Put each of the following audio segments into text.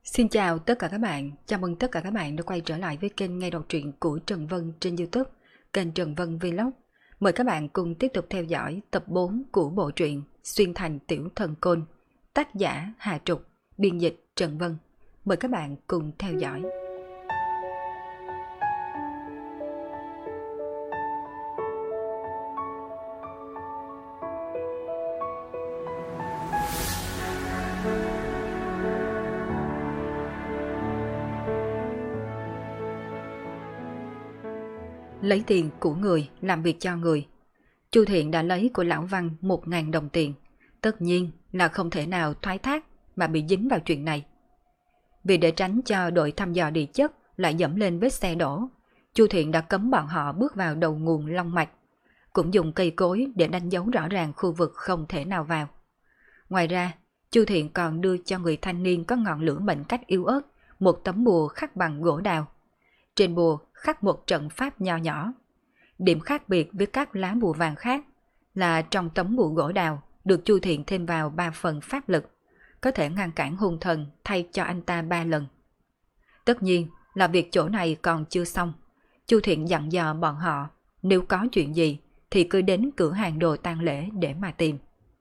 Xin chào tất cả các bạn, chào mừng tất cả các bạn đã quay trở lại với kênh nghe đọc truyện của Trần Vân trên YouTube, kênh Trần Vân Vlog. Mời các bạn cùng tiếp tục theo dõi tập 4 của bộ truyện Xuyên thành tiểu thần côn, tác giả Hà Trục, biên dịch Trần Vân. Mời các bạn cùng theo dõi. Lấy tiền của người làm việc cho người. Chu Thiện đã lấy của Lão Văn 1.000 đồng tiền, tất nhiên là không thể nào thoái thác mà bị dính vào chuyện này. Vì để tránh cho đội thăm dò địa chất lại dẫm lên vết xe đổ, Chu Thiện đã cấm bọn họ bước vào đầu nguồn Long Mạch, cũng dùng cây cối để đánh dấu rõ ràng khu vực không thể nào vào. Ngoài ra, Chu Thiện còn đưa cho người thanh niên có ngọn lửa mệnh cách yếu ớt một tấm bùa khắc bằng gỗ đào. Trên bùa khắc một trận pháp nho nhỏ. Điểm khác biệt với các lá bùa vàng khác là trong tấm bùa gỗ đào được Chu Thiện thêm vào 3 phần pháp lực, có thể ngăn cản hung thần thay cho anh ta 3 lần. Tất nhiên là việc chỗ này còn chưa xong. Chu Thiện dặn dò bọn họ nếu có chuyện gì thì cứ đến cửa hàng đồ tang lễ để mà tìm.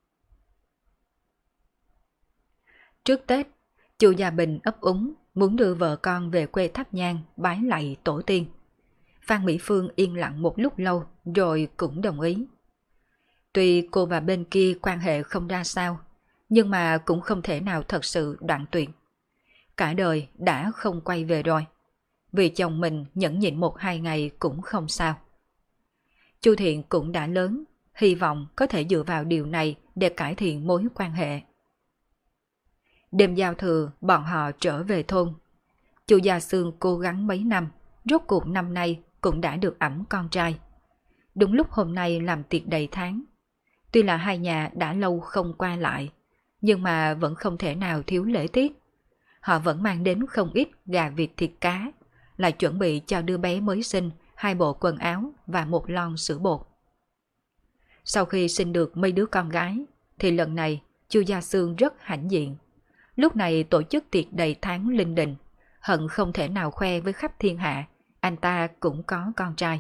Trước Tết, Chu Gia Bình ấp úng muốn đưa vợ con về quê thắp nhang bái lạy tổ tiên. Phan Mỹ Phương yên lặng một lúc lâu rồi cũng đồng ý. Tuy cô và bên kia quan hệ không ra sao, nhưng mà cũng không thể nào thật sự đoạn tuyệt. Cả đời đã không quay về rồi. Vì chồng mình nhẫn nhịn 1-2 ngày cũng không sao. Chu Thiện cũng đã lớn, hy vọng có thể dựa vào điều này để cải thiện mối quan hệ. Đêm giao thừa bọn họ trở về thôn. Chu Gia Sương cố gắng mấy năm, rốt cuộc năm nay cũng đã được ẵm con trai. Đúng lúc hôm nay làm tiệc đầy tháng. Tuy là hai nhà đã lâu không qua lại, nhưng mà vẫn không thể nào thiếu lễ tiết. Họ vẫn mang đến không ít gà vịt thịt cá, lại chuẩn bị cho đứa bé mới sinh 2 bộ quần áo và 1 lon sữa bột. Sau khi sinh được mấy đứa con gái, thì lần này Chu Gia Sương rất hãnh diện. Lúc này tổ chức tiệc đầy tháng linh đình, hận không thể nào khoe với khắp thiên hạ, anh ta cũng có con trai.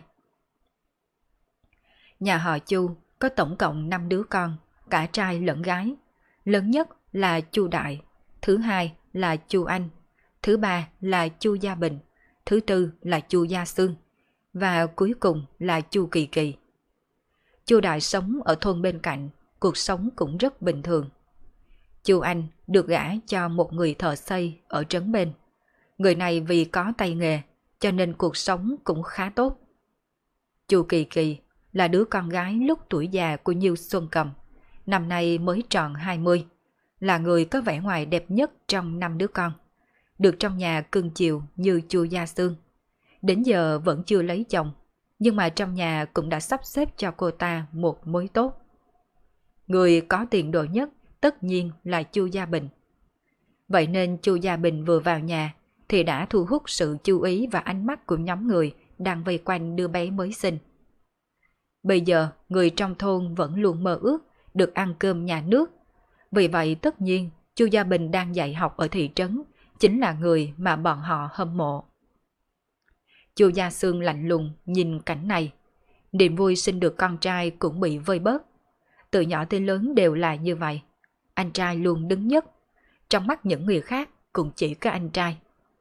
Nhà họ Chu có tổng cộng 5 đứa con, cả trai lẫn gái. Lớn nhất là Chu Đại, thứ hai là Chu Anh, thứ ba là Chu Gia Bình, thứ tư là Chu Gia Sương, và cuối cùng là Chu Kỳ Kỳ. Chu Đại sống ở thôn bên cạnh, cuộc sống cũng rất bình thường. Chu Anh được gả cho một người thợ xây ở trấn bên. Người này vì có tay nghề, cho nên cuộc sống cũng khá tốt. Chu Kỳ Kỳ là đứa con gái lúc tuổi già của Nhiêu Xuân Cầm, năm nay mới tròn 20, là người có vẻ ngoài đẹp nhất trong 5 đứa con, được trong nhà cưng chiều như Chu Gia Sương. Đến giờ vẫn chưa lấy chồng, nhưng mà trong nhà cũng đã sắp xếp cho cô ta một mối tốt. Người có tiền đồ nhất tất nhiên là Chu Gia Bình. Vậy nên Chu Gia Bình vừa vào nhà thì đã thu hút sự chú ý và ánh mắt của nhóm người đang vây quanh đứa bé mới sinh. Bây giờ người trong thôn vẫn luôn mơ ước được ăn cơm nhà nước. Vì vậy tất nhiên Chu Gia Bình đang dạy học ở thị trấn chính là người mà bọn họ hâm mộ. Chu Gia Sương lạnh lùng nhìn cảnh này. Niềm vui sinh được con trai cũng bị vơi bớt. Từ nhỏ tới lớn đều là như vậy. Anh trai luôn đứng nhất. Trong mắt những người khác cũng chỉ có anh trai.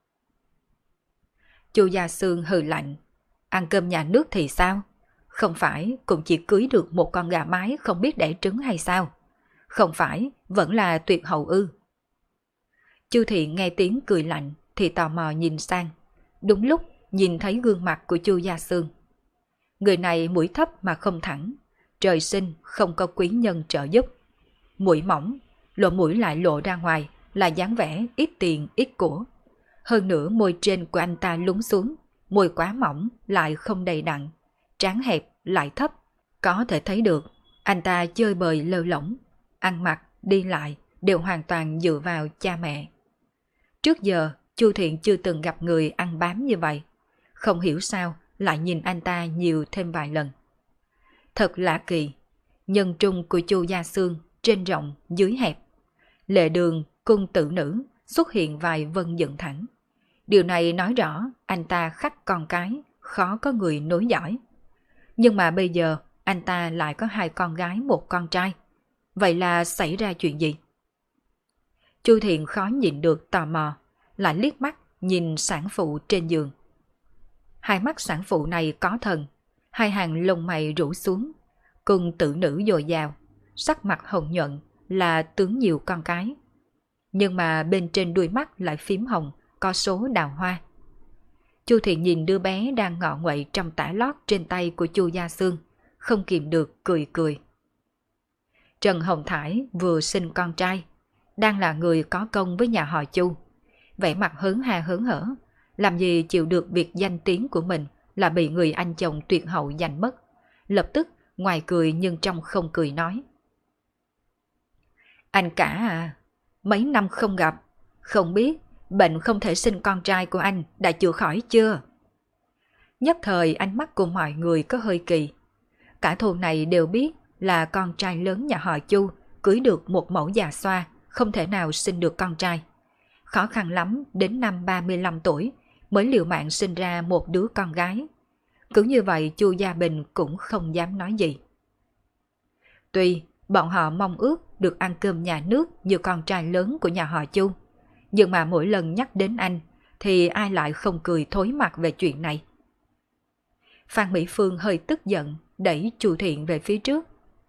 Chu Gia Sương hừ lạnh. Ăn cơm nhà nước thì sao? Không phải cũng chỉ cưới được một con gà mái không biết đẻ trứng hay sao? Không phải vẫn là tuyệt hậu ư? Chu Thiện nghe tiếng cười lạnh thì tò mò nhìn sang. Đúng lúc nhìn thấy gương mặt của Chu Gia Sương. Người này mũi thấp mà không thẳng, trời sinh không có quý nhân trợ giúp. Mũi mỏng, lỗ mũi lại lộ ra ngoài là dáng vẻ ít tiền ít của. Hơn nữa môi trên của anh ta lún xuống, môi quá mỏng lại không đầy đặn, trán hẹp lại thấp. Có thể thấy được anh ta chơi bời lơ lỏng, ăn mặc, đi lại đều hoàn toàn dựa vào cha mẹ. Trước giờ Chu Thiện chưa từng gặp người ăn bám như vậy. Không hiểu sao lại nhìn anh ta nhiều thêm vài lần. Thật lạ kỳ, nhân trung của Chu Gia Sương trên rộng dưới hẹp. Lệ đường, cung tử nữ xuất hiện vài vân dựng thẳng. Điều này nói rõ anh ta khắc con cái, khó có người nối dõi. Nhưng mà bây giờ anh ta lại có 2 con gái một con trai. Vậy là xảy ra chuyện gì? Chu Thiện khó nhịn được tò mò, lại liếc mắt nhìn sản phụ trên giường. Hai mắt sản phụ này có thần, 2 hàng lông mày rũ xuống, cùng tử nữ dồi dào, sắc mặt hồng nhuận là tướng nhiều con cái. Nhưng mà bên trên đuôi mắt lại phím hồng, có số đào hoa. Chu Thiện nhìn đứa bé đang ngọ nguậy trong tã lót trên tay của Chu Gia Xương, không kìm được cười cười. Trần Hồng Thải vừa sinh con trai, đang là người có công với nhà họ Chu, vẻ mặt hớn ha hớn hở, làm gì chịu được việc danh tiếng của mình là bị người anh chồng tuyệt hậu giành mất. Lập tức ngoài cười nhưng trong không cười nói: Anh cả à, mấy năm không gặp, không biết bệnh không thể sinh con trai của anh đã chữa khỏi chưa? Nhất thời ánh mắt của mọi người có hơi kỳ. Cả thôn này đều biết là con trai lớn nhà họ Chu cưới được một mẫu già xoa, không thể nào sinh được con trai. Khó khăn lắm đến năm 35 tuổi mới liều mạng sinh ra một đứa con gái. Cứ như vậy Chu Gia Bình cũng không dám nói gì. Tuy bọn họ mong ước được ăn cơm nhà nước như con trai lớn của nhà họ Chu, nhưng mà mỗi lần nhắc đến anh thì ai lại không cười thối mặt về chuyện này. Phan Mỹ Phương hơi tức giận đẩy Chu Thiện về phía trước.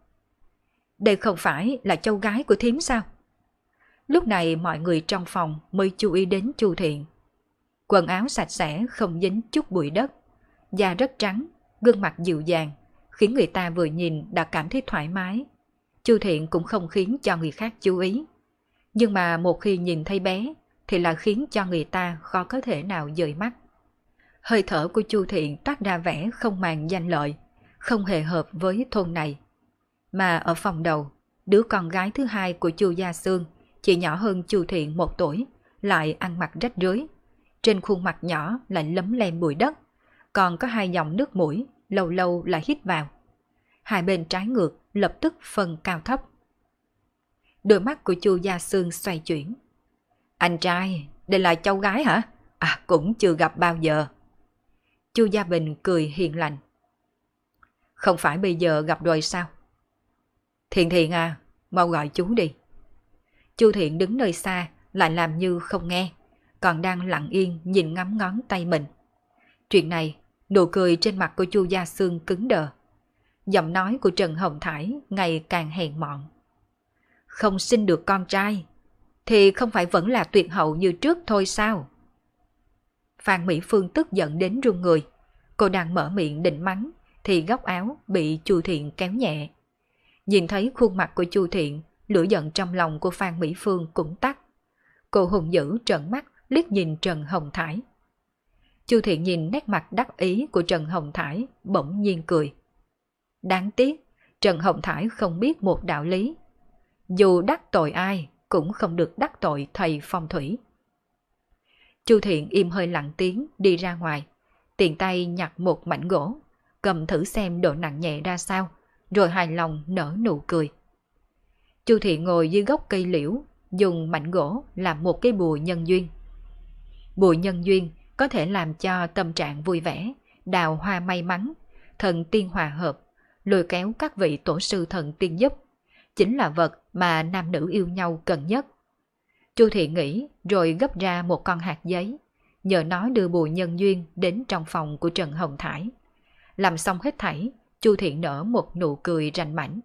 Đây không phải là cháu gái của thím sao? Lúc này mọi người trong phòng mới chú ý đến Chu Thiện. Quần áo sạch sẽ không dính chút bụi đất, da rất trắng, gương mặt dịu dàng, khiến người ta vừa nhìn đã cảm thấy thoải mái. Chu Thiện cũng không khiến cho người khác chú ý. Nhưng mà một khi nhìn thấy bé thì là khiến cho người ta khó có thể nào dời mắt. Hơi thở của Chu Thiện toát ra vẻ không màng danh lợi, không hề hợp với thôn này. Mà ở phòng đầu, đứa con gái thứ 2 của Chu Gia Xương, chỉ nhỏ hơn Chu Thiện 1 tuổi, lại ăn mặc rách rưới. Trên khuôn mặt nhỏ lại lấm lem bụi đất, còn có 2 dòng nước mũi, lâu lâu lại hít vào. Hai bên trái ngược lập tức phân cao thấp. Đôi mắt của Chu Gia Xương xoay chuyển. Anh trai, đây là cháu gái hả? À, cũng chưa gặp bao giờ. Chu Gia Bình cười hiền lành. Không phải bây giờ gặp rồi sao? Thiện Thiện à, mau gọi chú đi. Chu Thiện đứng nơi xa lại làm như không nghe, còn đang lặng yên nhìn ngắm ngón tay mình. Chuyện này, nụ cười trên mặt của Chu Gia Xương cứng đờ. Giọng nói của Trần Hồng Thải ngày càng hèn mọn. Không sinh được con trai thì không phải vẫn là tuyệt hậu như trước thôi sao? Phan Mỹ Phương tức giận đến run người. Cô đang mở miệng định mắng thì góc áo bị Chu Thiện kéo nhẹ. Nhìn thấy khuôn mặt của Chu Thiện, lửa giận trong lòng của Phan Mỹ Phương cũng tắt. Cô hùng dữ trợn mắt liếc nhìn Trần Hồng Thải. Chu Thiện nhìn nét mặt đắc ý của Trần Hồng Thải, bỗng nhiên cười. Đáng tiếc, Trần Hồng Thải không biết một đạo lý. Dù đắc tội ai, cũng không được đắc tội thầy phong thủy. Chu Thiện im hơi lặng tiếng đi ra ngoài, tiện tay nhặt một mảnh gỗ, cầm thử xem độ nặng nhẹ ra sao, rồi hài lòng nở nụ cười. Chu Thiện ngồi dưới gốc cây liễu, dùng mảnh gỗ làm một cái bùa nhân duyên. Bùa nhân duyên có thể làm cho tâm trạng vui vẻ, đào hoa may mắn, thần tiên hòa hợp, lôi kéo các vị tổ sư thần tiên giúp, chính là vật mà nam nữ yêu nhau cần nhất. Chu Thiện nghĩ rồi gấp ra một con hạt giấy, nhờ nó đưa bùa nhân duyên đến trong phòng của Trần Hồng Thải. Làm xong hết thảy, Chu Thiện nở một nụ cười rành mãnh.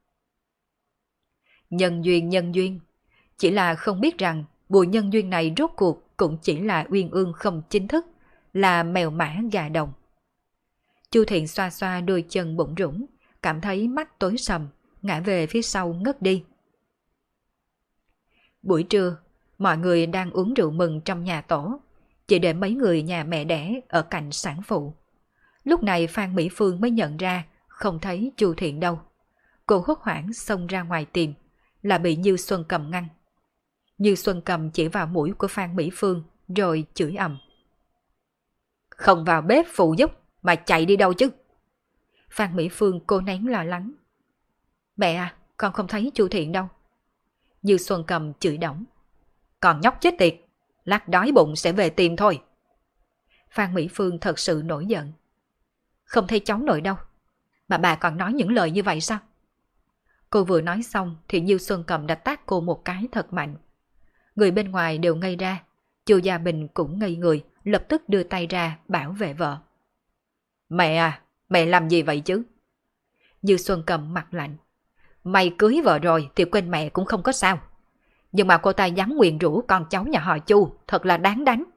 Nhân duyên, chỉ là không biết rằng bùa nhân duyên này rốt cuộc cũng chỉ là uyên ương không chính thức, là mèo mã gà đồng. Chu Thiện xoa xoa đôi chân bụng rũng, cảm thấy mắt tối sầm, ngã về phía sau ngất đi. Buổi trưa, mọi người đang uống rượu mừng trong nhà tổ, chỉ để mấy người nhà mẹ đẻ ở cạnh sản phụ. Lúc này Phan Mỹ Phương mới nhận ra không thấy Chu Thiện đâu. Cô hốt hoảng xông ra ngoài tìm, là bị Như Xuân Cầm ngăn. Như Xuân Cầm chỉ vào mũi của Phan Mỹ Phương rồi chửi ầm. Không vào bếp phụ giúp mà chạy đi đâu chứ? Phan Mỹ Phương cố nén lo lắng. Mẹ à, con không thấy Chu Thiện đâu. Như Xuân Cầm chửi đổng. Còn nhóc chết tiệt, lát đói bụng sẽ về tìm thôi. Phan Mỹ Phương thật sự nổi giận. Không thấy cháu nội đâu, mà bà còn nói những lời như vậy sao? Cô vừa nói xong thì Nhiêu Xuân Cầm đã tát cô một cái thật mạnh. Người bên ngoài đều ngây ra, Chu Gia Bình cũng ngây người, lập tức đưa tay ra bảo vệ vợ. Mẹ à, mẹ làm gì vậy chứ? Nhiêu Xuân Cầm mặt lạnh. Mày cưới vợ rồi thì quên mẹ cũng không có sao. Nhưng mà cô ta dám nguyền rủa con cháu nhà họ Chu, thật là đáng đánh.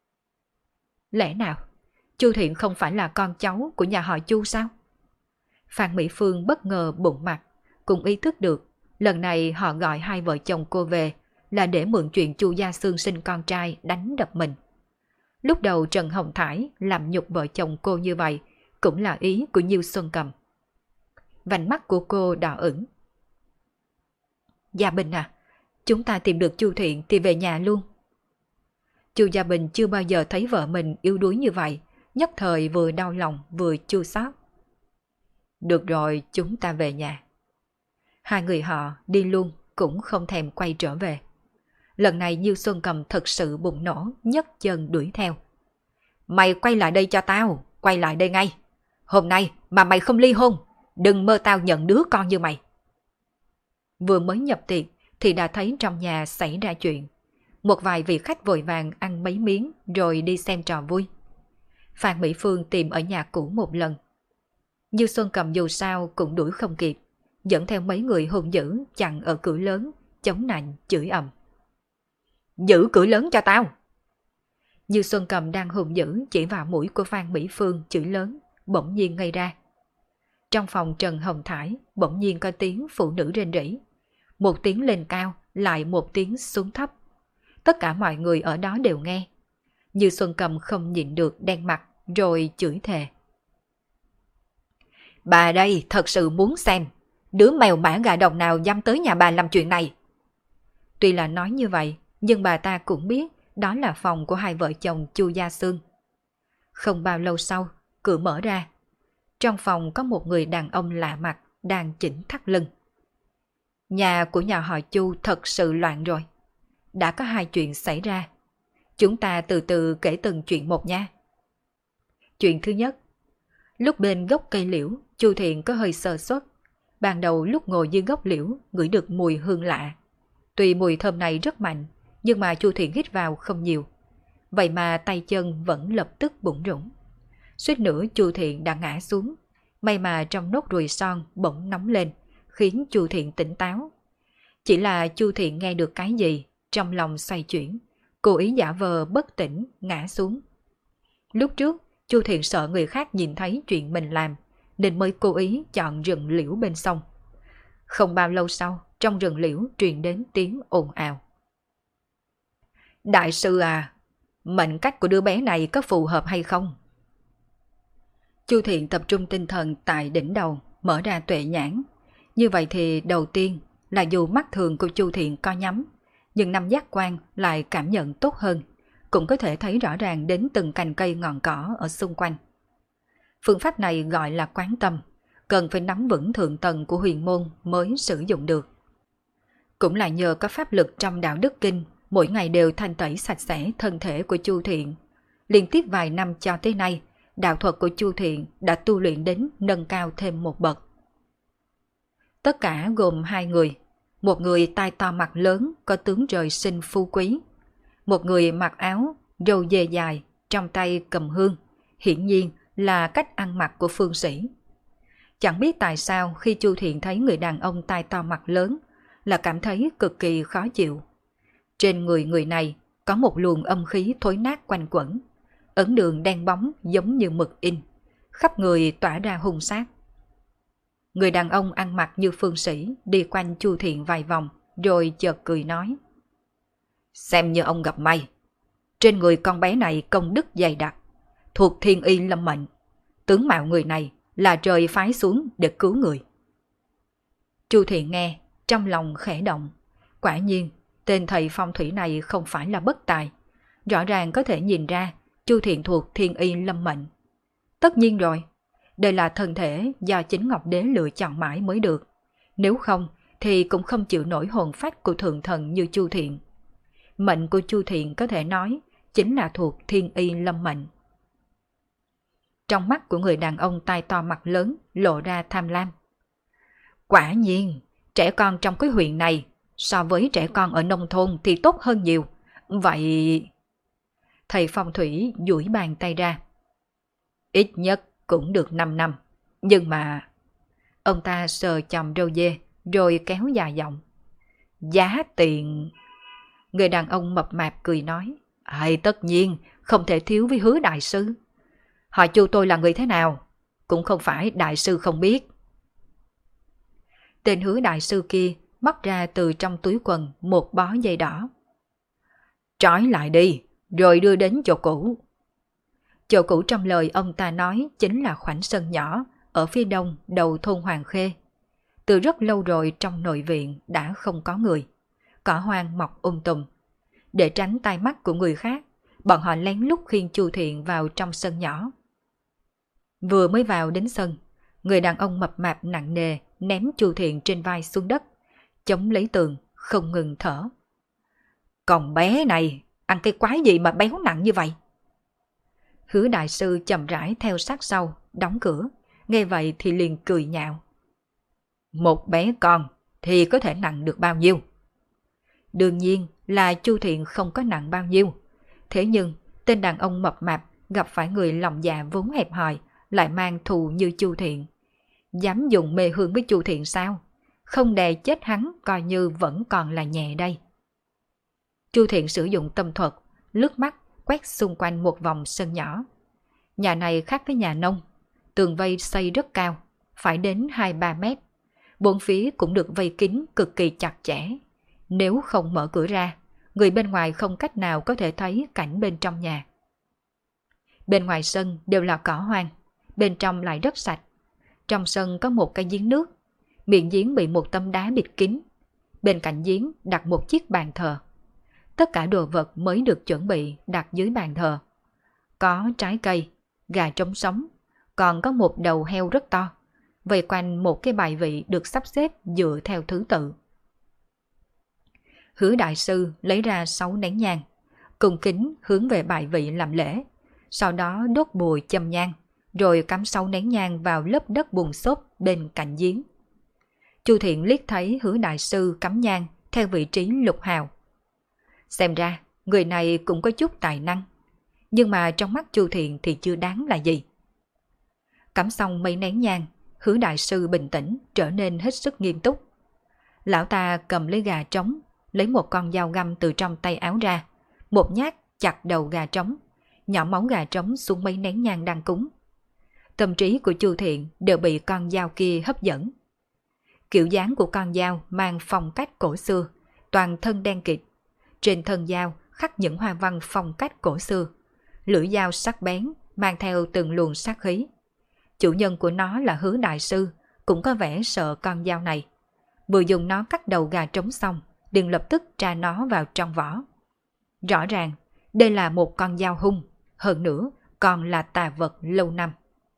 Lẽ nào Chu Thiện không phải là con cháu của nhà họ Chu sao? Phan Mỹ Phương bất ngờ bụng mặt, cũng ý thức được lần này họ gọi hai vợ chồng cô về là để mượn chuyện Chu Gia Xương sinh con trai đánh đập mình. Lúc đầu Trần Hồng Thải làm nhục vợ chồng cô như vậy cũng là ý của Nhiêu Xuân Cầm. Vành mắt của cô đỏ ửng. Gia Bình à, chúng ta tìm được Chu Thiện thì về nhà luôn. Chu Gia Bình chưa bao giờ thấy vợ mình yếu đuối như vậy, nhất thời vừa đau lòng vừa chua xót. Được rồi, chúng ta về nhà. Hai người họ đi luôn cũng không thèm quay trở về. Lần này Nhiêu Xuân Cầm thật sự bùng nổ, nhấc chân đuổi theo. Mày quay lại đây cho tao, quay lại đây ngay. Hôm nay mà mày không ly hôn, đừng mơ tao nhận đứa con như mày. Vừa mới nhập tiệc thì đã thấy trong nhà xảy ra chuyện. Một vài vị khách vội vàng ăn mấy miếng rồi đi xem trò vui. Phan Mỹ Phương tìm ở nhà cũ một lần. Như Xuân Cầm dù sao cũng đuổi không kịp, dẫn theo mấy người hung dữ chặn ở cửa lớn, chống nạnh chửi ầm. Giữ cửa lớn cho tao! Như Xuân Cầm đang hung dữ chỉ vào mũi của Phan Mỹ Phương chửi lớn, bỗng nhiên ngây ra. Trong phòng Trần Hồng Thải bỗng nhiên có tiếng phụ nữ rên rỉ. Một tiếng lên cao, lại một tiếng xuống thấp. Tất cả mọi người ở đó đều nghe. Như Xuân Cầm không nhịn được đen mặt rồi chửi thề. Bà đây thật sự muốn xem đứa mèo mã gà đồng nào dám tới nhà bà làm chuyện này. Tuy là nói như vậy, nhưng bà ta cũng biết đó là phòng của hai vợ chồng Chu Gia Xương. Không bao lâu sau, cửa mở ra. Trong phòng có một người đàn ông lạ mặt đang chỉnh thắt lưng. Nhà của nhà họ Chu thật sự loạn rồi. Đã có hai chuyện xảy ra. Chúng ta từ từ kể từng chuyện một nha. Chuyện thứ nhất. Lúc bên gốc cây liễu, Chu Thiện có hơi sơ suất. Ban đầu lúc ngồi dưới gốc liễu, ngửi được mùi hương lạ. Tuy mùi thơm này rất mạnh, nhưng mà Chu Thiện hít vào không nhiều. Vậy mà tay chân vẫn lập tức bủn rủn. Suýt nữa Chu Thiện đã ngã xuống. May mà trong nốt ruồi son bỗng nóng lên, khiến Chu Thiện tỉnh táo. Chỉ là Chu Thiện nghe được cái gì, trong lòng xoay chuyển, cố ý giả vờ bất tỉnh, ngã xuống. Lúc trước, Chu Thiện sợ người khác nhìn thấy chuyện mình làm, nên mới cố ý chọn rừng liễu bên sông. Không bao lâu sau, trong rừng liễu truyền đến tiếng ồn ào. Đại sư à, mệnh cách của đứa bé này có phù hợp hay không? Chu Thiện tập trung tinh thần tại đỉnh đầu, mở ra tuệ nhãn. Như vậy thì đầu tiên là dù mắt thường của Chu Thiện có nhắm, nhưng năm giác quan lại cảm nhận tốt hơn, cũng có thể thấy rõ ràng đến từng cành cây ngọn cỏ ở xung quanh. Phương pháp này gọi là quán tâm, cần phải nắm vững thượng tầng của huyền môn mới sử dụng được. Cũng là nhờ có pháp lực trong đạo đức kinh, mỗi ngày đều thanh tẩy sạch sẽ thân thể của Chu Thiện. Liên tiếp vài năm cho tới nay, đạo thuật của Chu Thiện đã tu luyện đến nâng cao thêm một bậc. Tất cả gồm hai người, một người tai to mặt lớn có tướng trời sinh phú quý, một người mặc áo, râu dê dài, trong tay cầm hương, hiển nhiên là cách ăn mặc của phương sĩ. Chẳng biết tại sao khi Chu Thiện thấy người đàn ông tai to mặt lớn là cảm thấy cực kỳ khó chịu. Trên người người này có một luồng âm khí thối nát quanh quẩn, ấn đường đen bóng giống như mực in, khắp người tỏa ra hung sát. Người đàn ông ăn mặc như phương sĩ đi quanh Chu Thiện vài vòng rồi chợt cười nói. Xem như ông gặp may. Trên người con bé này công đức dày đặc, thuộc thiên y lâm mệnh. Tướng mạo người này là trời phái xuống để cứu người. Chu Thiện nghe, trong lòng khẽ động. Quả nhiên, tên thầy phong thủy này không phải là bất tài. Rõ ràng có thể nhìn ra Chu Thiện thuộc thiên y lâm mệnh. Tất nhiên rồi, đây là thân thể do chính Ngọc Đế lựa chọn mãi mới được. Nếu không thì cũng không chịu nổi hồn phách của thượng thần như Chu Thiện. mệnh của Chu Thiện có thể nói chính là thuộc thiên y lâm mệnh. Trong mắt của người đàn ông tai to mặt lớn lộ ra tham lam. Quả nhiên, trẻ con trong cái huyện này so với trẻ con ở nông thôn thì tốt hơn nhiều. Vậy... Thầy phong thủy duỗi bàn tay ra. Ít nhất cũng được 5 năm. Nhưng mà... Ông ta sờ chòm râu dê rồi kéo dài giọng. Giá tiền... Người đàn ông mập mạp cười nói. Tất nhiên, không thể thiếu với Hứa đại sư. Họ Chu tôi là người thế nào? Cũng không phải đại sư không biết. Tên Hứa đại sư kia móc ra từ trong túi quần một bó dây đỏ. Trói lại đi, rồi đưa đến chỗ cũ. Chỗ cũ trong lời ông ta nói chính là khoảnh sân nhỏ ở phía đông đầu thôn Hoàng Khê. Từ rất lâu rồi trong nội viện đã không có người. Cỏ hoang mọc tùm. Để tránh tai mắt của người khác, bọn họ lén lút khiêng Chu Thiện vào trong sân nhỏ. Vừa mới vào đến sân, người đàn ông mập mạp nặng nề ném Chu Thiện trên vai xuống đất, chống lấy tường, không ngừng thở. Còn bé này, ăn cái quái gì mà béo nặng như vậy? Hứa đại sư chậm rãi theo sát sau, đóng cửa, nghe vậy thì liền cười nhạo. Một bé con thì có thể nặng được bao nhiêu? Đương nhiên là Chu Thiện không có nặng bao nhiêu. Thế nhưng tên đàn ông mập mạp gặp phải người lòng dạ vốn hẹp hòi, lại mang thù như Chu Thiện. Dám dùng mê hương với Chu Thiện sao? Không đè chết hắn coi như vẫn còn là nhẹ đây. Chu Thiện sử dụng tâm thuật, lướt mắt quét xung quanh một vòng sân nhỏ. Nhà này khác với nhà nông, tường vây xây rất cao, phải đến 2-3 mét. Bốn phía cũng được vây kín cực kỳ chặt chẽ. Nếu không mở cửa ra, người bên ngoài không cách nào có thể thấy cảnh bên trong nhà. Bên ngoài sân đều là cỏ hoang, bên trong lại rất sạch. Trong sân có một cái giếng nước, miệng giếng bị một tấm đá bịt kín. Bên cạnh giếng đặt một chiếc bàn thờ. Tất cả đồ vật mới được chuẩn bị đặt dưới bàn thờ. Có trái cây, gà trống sống, còn có một đầu heo rất to. Vây quanh một cái bài vị được sắp xếp dựa theo thứ tự. Hứa đại sư lấy ra 6 nén nhang, cung kính hướng về bài vị làm lễ. Sau đó đốt bùi châm nhang, rồi cắm 6 nén nhang vào lớp đất bùn xốp bên cạnh giếng. Chu Thiện liếc thấy Hứa đại sư cắm nhang theo vị trí lục hào. Xem ra người này cũng có chút tài năng, nhưng mà trong mắt Chu Thiện thì chưa đáng là gì. Cắm xong mấy nén nhang, Hứa đại sư bình tĩnh trở nên hết sức nghiêm túc. Lão ta cầm lấy gà trống, lấy một con dao găm từ trong tay áo ra, một nhát chặt đầu gà trống, nhỏ máu gà trống xuống mấy nén nhang đang cúng. Tâm trí của Chu Thiện đều bị con dao kia hấp dẫn. Kiểu dáng của con dao mang phong cách cổ xưa, toàn thân đen kịt. Trên thân dao khắc những hoa văn phong cách cổ xưa. Lưỡi dao sắc bén, mang theo từng luồng sát khí. Chủ nhân của nó là Hứa đại sư, cũng có vẻ sợ con dao này. Vừa dùng nó cắt đầu gà trống xong, đừng lập tức tra nó vào trong vỏ. Rõ ràng, đây là một con dao hung, hơn nữa còn là tà vật lâu năm.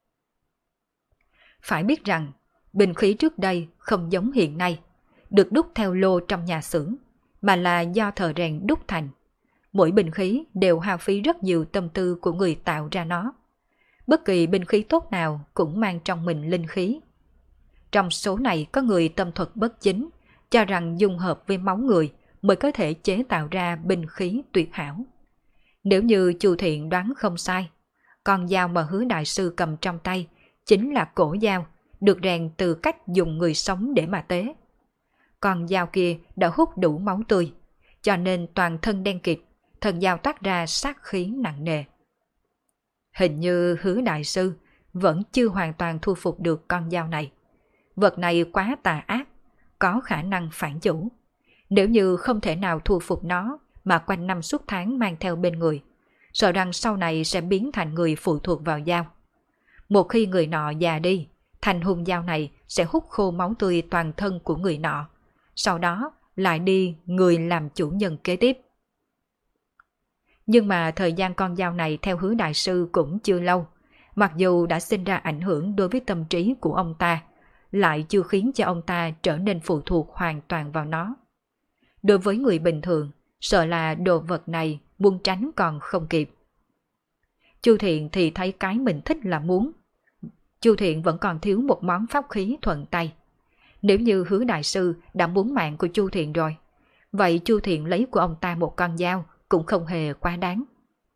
Phải biết rằng, binh khí trước đây không giống hiện nay, được đúc theo lô trong nhà xưởng, mà là do thợ rèn đúc thành. Mỗi binh khí đều hao phí rất nhiều tâm tư của người tạo ra nó. Bất kỳ binh khí tốt nào cũng mang trong mình linh khí. Trong số này có người tâm thuật bất chính, cho rằng dung hợp với máu người mới có thể chế tạo ra binh khí tuyệt hảo. Nếu như Chu Thiện đoán không sai, con dao mà Hứa đại sư cầm trong tay chính là cổ dao, được rèn từ cách dùng người sống để mà tế. Con dao kia đã hút đủ máu tươi, cho nên toàn thân đen kịt, thân dao toát ra sát khí nặng nề. Hình như Hứa đại sư vẫn chưa hoàn toàn thu phục được con dao này. Vật này quá tà ác, có khả năng phản chủ. Nếu như không thể nào thu phục nó mà quanh năm suốt tháng mang theo bên người, sợ rằng sau này sẽ biến thành người phụ thuộc vào dao. Một khi người nọ già đi, thanh hung dao này sẽ hút khô máu tươi toàn thân của người nọ, sau đó lại đi người làm chủ nhân kế tiếp. Nhưng mà thời gian con dao này theo Hứa đại sư cũng chưa lâu, mặc dù đã sinh ra ảnh hưởng đối với tâm trí của ông ta, lại chưa khiến cho ông ta trở nên phụ thuộc hoàn toàn vào nó. Đối với người bình thường, sợ là đồ vật này muốn tránh còn không kịp. Chu Thiện thì thấy cái mình thích là muốn. Chu Thiện vẫn còn thiếu một món pháp khí thuận tay. Nếu như Hứa đại sư đã muốn mạng của Chu Thiện rồi, vậy Chu Thiện lấy của ông ta một con dao cũng không hề quá đáng.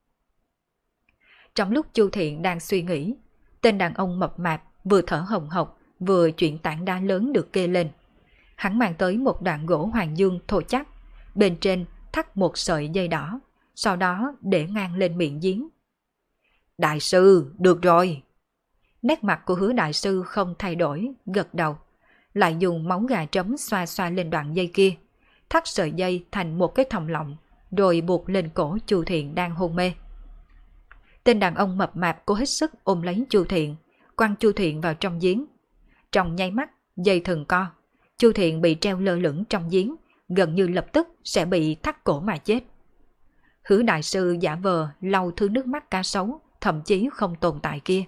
Trong lúc Chu Thiện đang suy nghĩ, tên đàn ông mập mạp vừa thở hồng hộc vừa chuyển tảng đá lớn được kê lên. Hắn mang tới một đoạn gỗ hoàng dương thô chắc, bên trên thắt một sợi dây đỏ, sau đó để ngang lên miệng giếng. Đại sư, được rồi. Nét mặt của Hứa đại sư không thay đổi, gật đầu, lại dùng máu gà trống xoa xoa lên đoạn dây kia, thắt sợi dây thành một cái thòng lọng, rồi buộc lên cổ Chu Thiện đang hôn mê. Tên đàn ông mập mạp cố hết sức ôm lấy Chu Thiện, quăng Chu Thiện vào trong giếng. Trong nháy mắt, dây thừng co, Chu Thiện bị treo lơ lửng trong giếng, gần như lập tức sẽ bị thắt cổ mà chết. Hứa đại sư giả vờ lau thứ nước mắt cá sấu, thậm chí không tồn tại kia.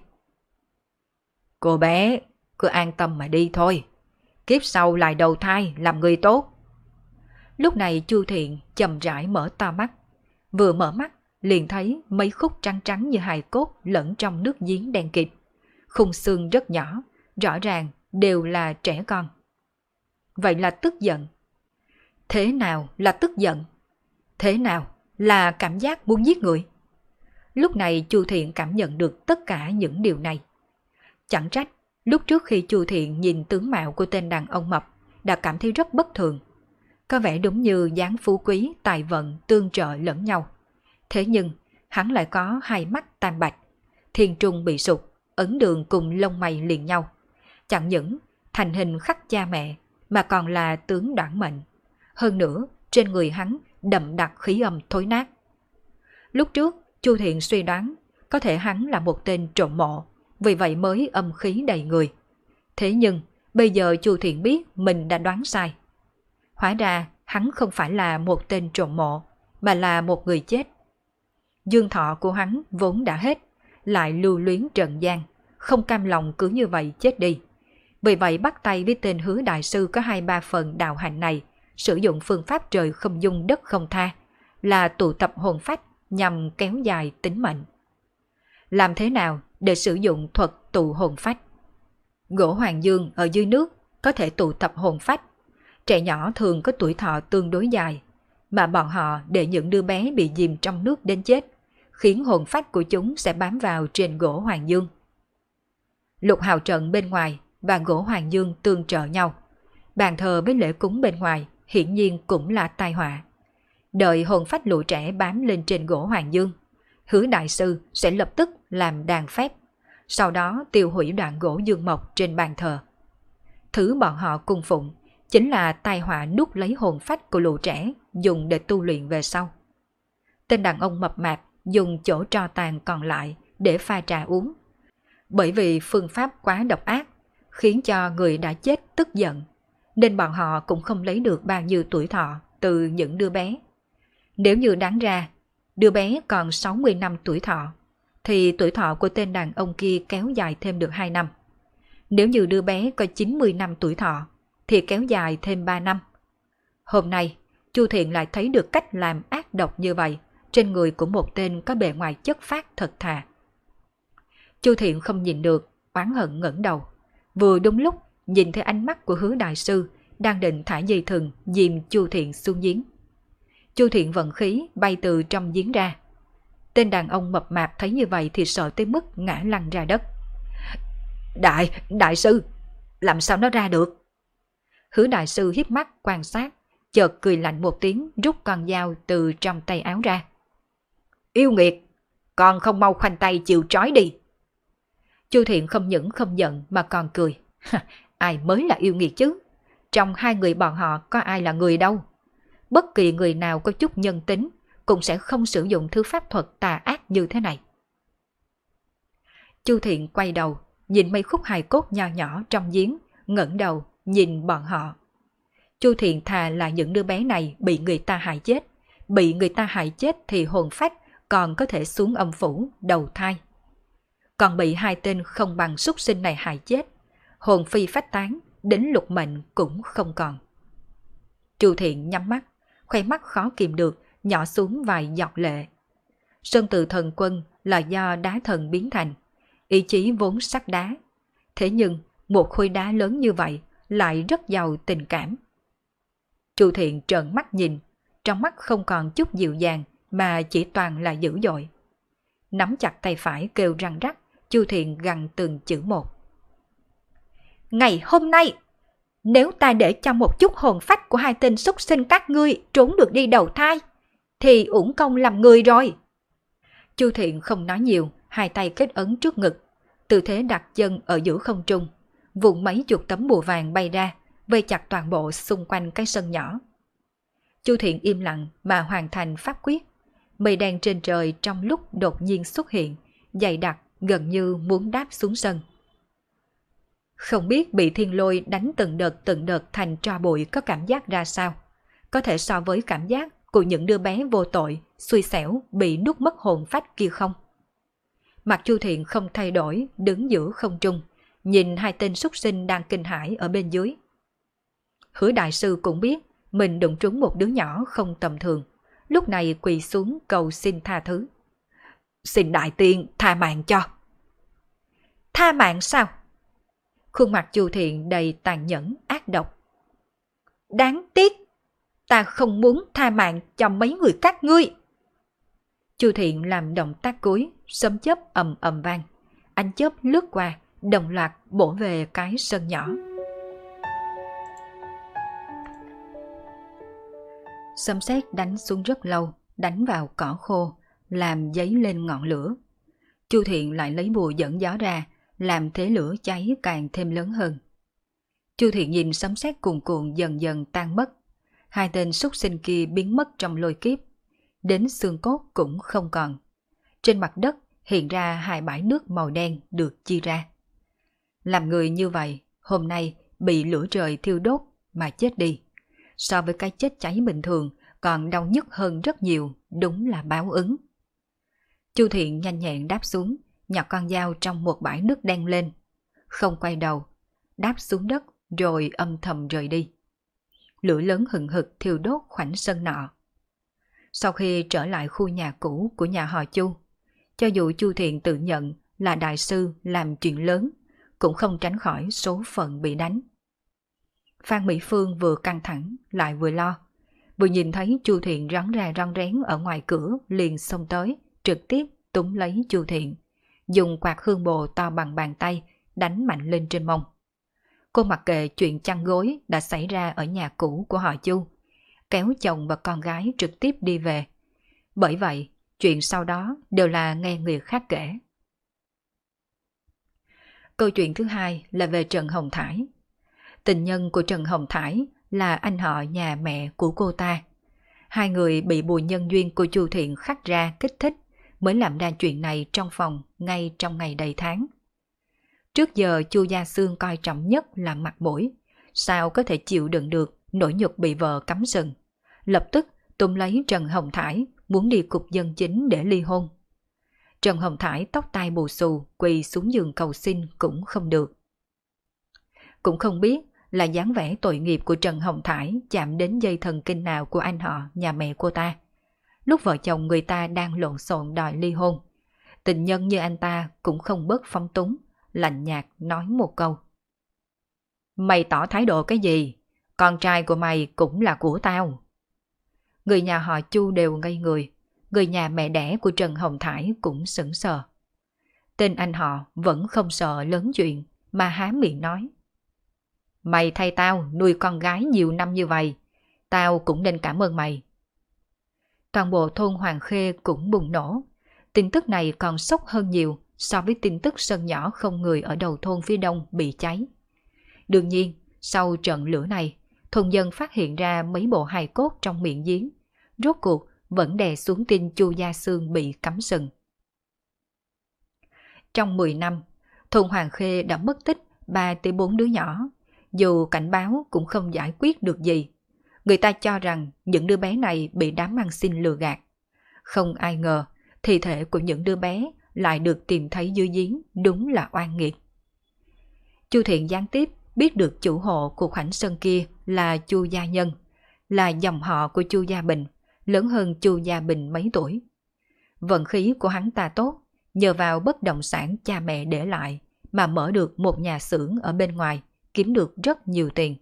Cô bé, cứ an tâm mà đi thôi. Kiếp sau lại đầu thai làm người tốt. Lúc này Chu Thiện chậm rãi mở to mắt. Vừa mở mắt, liền thấy mấy khúc trắng trắng như hài cốt lẫn trong nước giếng đen kịt. Khung xương rất nhỏ, rõ ràng đều là trẻ con. Vậy là tức giận. Thế nào là tức giận? Thế nào là cảm giác muốn giết người? Lúc này Chu Thiện cảm nhận được tất cả những điều này. Chẳng trách, lúc trước khi Chu Thiện nhìn tướng mạo của tên đàn ông mập, đã cảm thấy rất bất thường. Có vẻ đúng như dáng phú quý, tài vận tương trợ lẫn nhau. Thế nhưng, hắn lại có hai mắt tam bạch, thiên trung bị sụp, ấn đường cùng lông mày liền nhau. Chẳng những thành hình khắc cha mẹ, mà còn là tướng đoản mệnh. Hơn nữa, trên người hắn đậm đặc khí âm thối nát. Lúc trước, Chu Thiện suy đoán có thể hắn là một tên trộm mộ, vì vậy mới âm khí đầy người. Thế nhưng, bây giờ Chu Thiện biết mình đã đoán sai. Hóa ra, hắn không phải là một tên trộm mộ, mà là một người chết. Dương thọ của hắn vốn đã hết, lại lưu luyến trần gian, không cam lòng cứ như vậy chết đi. Vì vậy bắt tay với tên Hứa đại sư có 2-3 phần đạo hạnh này, sử dụng phương pháp trời không dung đất không tha, là tụ tập hồn phách nhằm kéo dài tính mệnh. Làm thế nào để sử dụng thuật tụ hồn phách? Gỗ hoàng dương ở dưới nước có thể tụ tập hồn phách. Trẻ nhỏ thường có tuổi thọ tương đối dài, mà bọn họ để những đứa bé bị chìm trong nước đến chết, khiến hồn phách của chúng sẽ bám vào trên gỗ hoàng dương. Lục hào trận bên ngoài và gỗ hoàng dương tương trợ nhau. Bàn thờ với lễ cúng bên ngoài hiển nhiên cũng là tai họa. Đợi hồn phách lũ trẻ bám lên trên gỗ hoàng dương, Hứa đại sư sẽ lập tức làm đàn phép, sau đó tiêu hủy đoạn gỗ dương mộc trên bàn thờ. Thứ bọn họ cung phụng chính là tai họa nuốt lấy hồn phách của lũ trẻ dùng để tu luyện về sau. Tên đàn ông mập mạp dùng chỗ tro tàn còn lại để pha trà uống. Bởi vì phương pháp quá độc ác, khiến cho người đã chết tức giận, nên bọn họ cũng không lấy được bao nhiêu tuổi thọ từ những đứa bé. Nếu như đáng ra, đứa bé còn 60 năm tuổi thọ, thì tuổi thọ của tên đàn ông kia kéo dài thêm được 2 năm. Nếu như đứa bé có 90 năm tuổi thọ, thì kéo dài thêm 3 năm. Hôm nay, Chu Thiện lại thấy được cách làm ác độc như vậy trên người của một tên có bề ngoài chất phác thật thà. Chu Thiện không nhìn được, oán hận ngẩng đầu. Vừa đúng lúc nhìn thấy ánh mắt của Hứa đại sư đang định thả dây thừng dìm Chu Thiện xuống giếng. Chu Thiện vận khí bay từ trong giếng ra. Tên đàn ông mập mạp thấy như vậy thì sợ tới mức ngã lăn ra đất. Đại sư, làm sao nó ra được? Hứa đại sư híp mắt quan sát, chợt cười lạnh một tiếng, rút con dao từ trong tay áo ra. Yêu nghiệt, còn không mau khoanh tay chịu trói đi. Chu Thiện không những không giận mà còn cười. Ai mới là yêu nghiệt chứ? Trong hai người bọn họ có ai là người đâu? Bất kỳ người nào có chút nhân tính cũng sẽ không sử dụng thứ pháp thuật tà ác như thế này. Chu Thiện quay đầu, nhìn mấy khúc hài cốt nho nhỏ trong giếng, ngẩng đầu nhìn bọn họ. Chu Thiện thà là những đứa bé này bị người ta hại chết. Bị người ta hại chết thì hồn phách còn có thể xuống âm phủ đầu thai. Còn bị hai tên không bằng súc sinh này hại chết, hồn phi phách tán, đến lục mệnh cũng không còn. Chu Thiện nhắm mắt, khoe mắt khó kìm được nhỏ xuống vài giọt lệ. Sơn Tự Thần Quân là do đá thần biến thành, ý chí vốn sắt đá. Thế nhưng một khối đá lớn như vậy lại rất giàu tình cảm. Chu Thiện trợn mắt nhìn, trong mắt không còn chút dịu dàng mà chỉ toàn là dữ dội. Nắm chặt tay phải kêu răng rắc, Chu Thiện gằn từng chữ một. Ngày hôm nay, nếu ta để cho một chút hồn phách của hai tên súc sinh các ngươi trốn được đi đầu thai, thì uổng công làm người rồi. Chu Thiện không nói nhiều, hai tay kết ấn trước ngực, tư thế đặt chân ở giữa không trung, vụn mấy chục tấm bùa vàng bay ra, vây chặt toàn bộ xung quanh cái sân nhỏ. Chu Thiện im lặng mà hoàn thành pháp quyết. Mây đen trên trời trong lúc đột nhiên xuất hiện, dày đặc gần như muốn đáp xuống sân. Không biết bị thiên lôi đánh từng đợt thành tro bụi có cảm giác ra sao. Có thể so với cảm giác của những đứa bé vô tội, xui xẻo bị nuốt mất hồn phách kia không? Mặt Chu Thiện không thay đổi, đứng giữa không trung, nhìn hai tên súc sinh đang kinh hãi ở bên dưới. Hứa đại sư cũng biết mình đụng trúng một đứa nhỏ không tầm thường, lúc này quỳ xuống cầu xin tha thứ. Xin đại tiên tha mạng cho. Tha mạng sao? Khuôn mặt Chu Thiện đầy tàn nhẫn, ác độc. Đáng tiếc, ta không muốn tha mạng cho mấy người các ngươi. Chu Thiện làm động tác cúi, sấm chớp ầm ầm vang. Ánh chớp lướt qua, đồng loạt bổ về cái sân nhỏ. Sấm sét đánh xuống rất lâu, đánh vào cỏ khô, làm dấy lên ngọn lửa. Chu Thiện lại lấy bùa dẫn gió ra, làm thế lửa cháy càng thêm lớn hơn. Chu Thiện nhìn sấm sét cuồn cuộn dần dần tan mất. Hai tên súc sinh kia biến mất trong lôi kiếp, đến xương cốt cũng không còn. Trên mặt đất hiện ra hai bãi nước màu đen được chia ra. Làm người như vậy, hôm nay bị lửa trời thiêu đốt mà chết đi. So với cái chết cháy bình thường còn đau nhức hơn rất nhiều, đúng là báo ứng. Chu Thiện nhanh nhẹn đáp xuống, nhặt con dao trong một bãi nước đen lên. Không quay đầu, đáp xuống đất rồi âm thầm rời đi. Lửa lớn hừng hực thiêu đốt khoảnh sân nọ. Sau khi trở lại khu nhà cũ của nhà họ Chu, cho dù Chu Thiện tự nhận là đại sư làm chuyện lớn, cũng không tránh khỏi số phận bị đánh. Phan Mỹ Phương vừa căng thẳng lại vừa lo, vừa nhìn thấy Chu Thiện rón ra rón rén ở ngoài cửa liền xông tới, trực tiếp túm lấy Chu Thiện, dùng quạt hương bồ to bằng bàn tay đánh mạnh lên trên mông. Cô mặc kệ chuyện chăn gối đã xảy ra ở nhà cũ của họ Chu, kéo chồng và con gái trực tiếp đi về. Bởi vậy, chuyện sau đó đều là nghe người khác kể. Câu chuyện thứ hai là về Trần Hồng Thải. Tình nhân của Trần Hồng Thải là anh họ nhà mẹ của cô ta. Hai người bị bùa nhân duyên của Chu Thiện khắc ra kích thích mới làm ra chuyện này trong phòng ngay trong ngày đầy tháng. Trước giờ Chu Gia Xương coi trọng nhất là mặt mũi, sao có thể chịu đựng được nỗi nhục bị vợ cắm sừng. Lập tức túm lấy Trần Hồng Thải muốn đi cục dân chính để ly hôn. Trần Hồng Thải tóc tai bù xù quỳ xuống giường cầu xin cũng không được. Cũng không biết là dáng vẻ tội nghiệp của Trần Hồng Thải chạm đến dây thần kinh nào của anh họ nhà mẹ cô ta. Lúc vợ chồng người ta đang lộn xộn đòi ly hôn, tình nhân như anh ta cũng không bớt phóng túng, lạnh nhạt nói một câu. Mày tỏ thái độ cái gì? Con trai của mày cũng là của tao. Người nhà họ Chu đều ngây người, người nhà mẹ đẻ của Trần Hồng Thải cũng sững sờ. Tên anh họ vẫn không sợ lớn chuyện mà há miệng nói. Mày thay tao nuôi con gái nhiều năm như vậy, tao cũng nên cảm ơn mày. Toàn bộ thôn Hoàng Khê cũng bùng nổ. Tin tức này còn sốc hơn nhiều so với tin tức sân nhỏ không người ở đầu thôn phía đông bị cháy. Đương nhiên, sau trận lửa này, thôn dân phát hiện ra mấy bộ hài cốt trong miệng giếng. Rốt cuộc vẫn đè xuống tin Chu Gia Xương bị cắm sừng. Trong 10 năm, thôn Hoàng Khê đã mất tích 3-4 đứa nhỏ. Dù cảnh báo cũng không giải quyết được gì. Người ta cho rằng những đứa bé này bị đám ăn xin lừa gạt. Không ai ngờ, thi thể của những đứa bé lại được tìm thấy dưới giếng, đúng là oan nghiệt. Chu Thiện gián tiếp biết được chủ hộ của khoảnh sân kia là Chu Gia Nhân, là dòng họ của Chu Gia Bình, lớn hơn Chu Gia Bình mấy tuổi. Vận khí của hắn ta tốt, nhờ vào bất động sản cha mẹ để lại mà mở được một nhà xưởng ở bên ngoài, kiếm được rất nhiều tiền.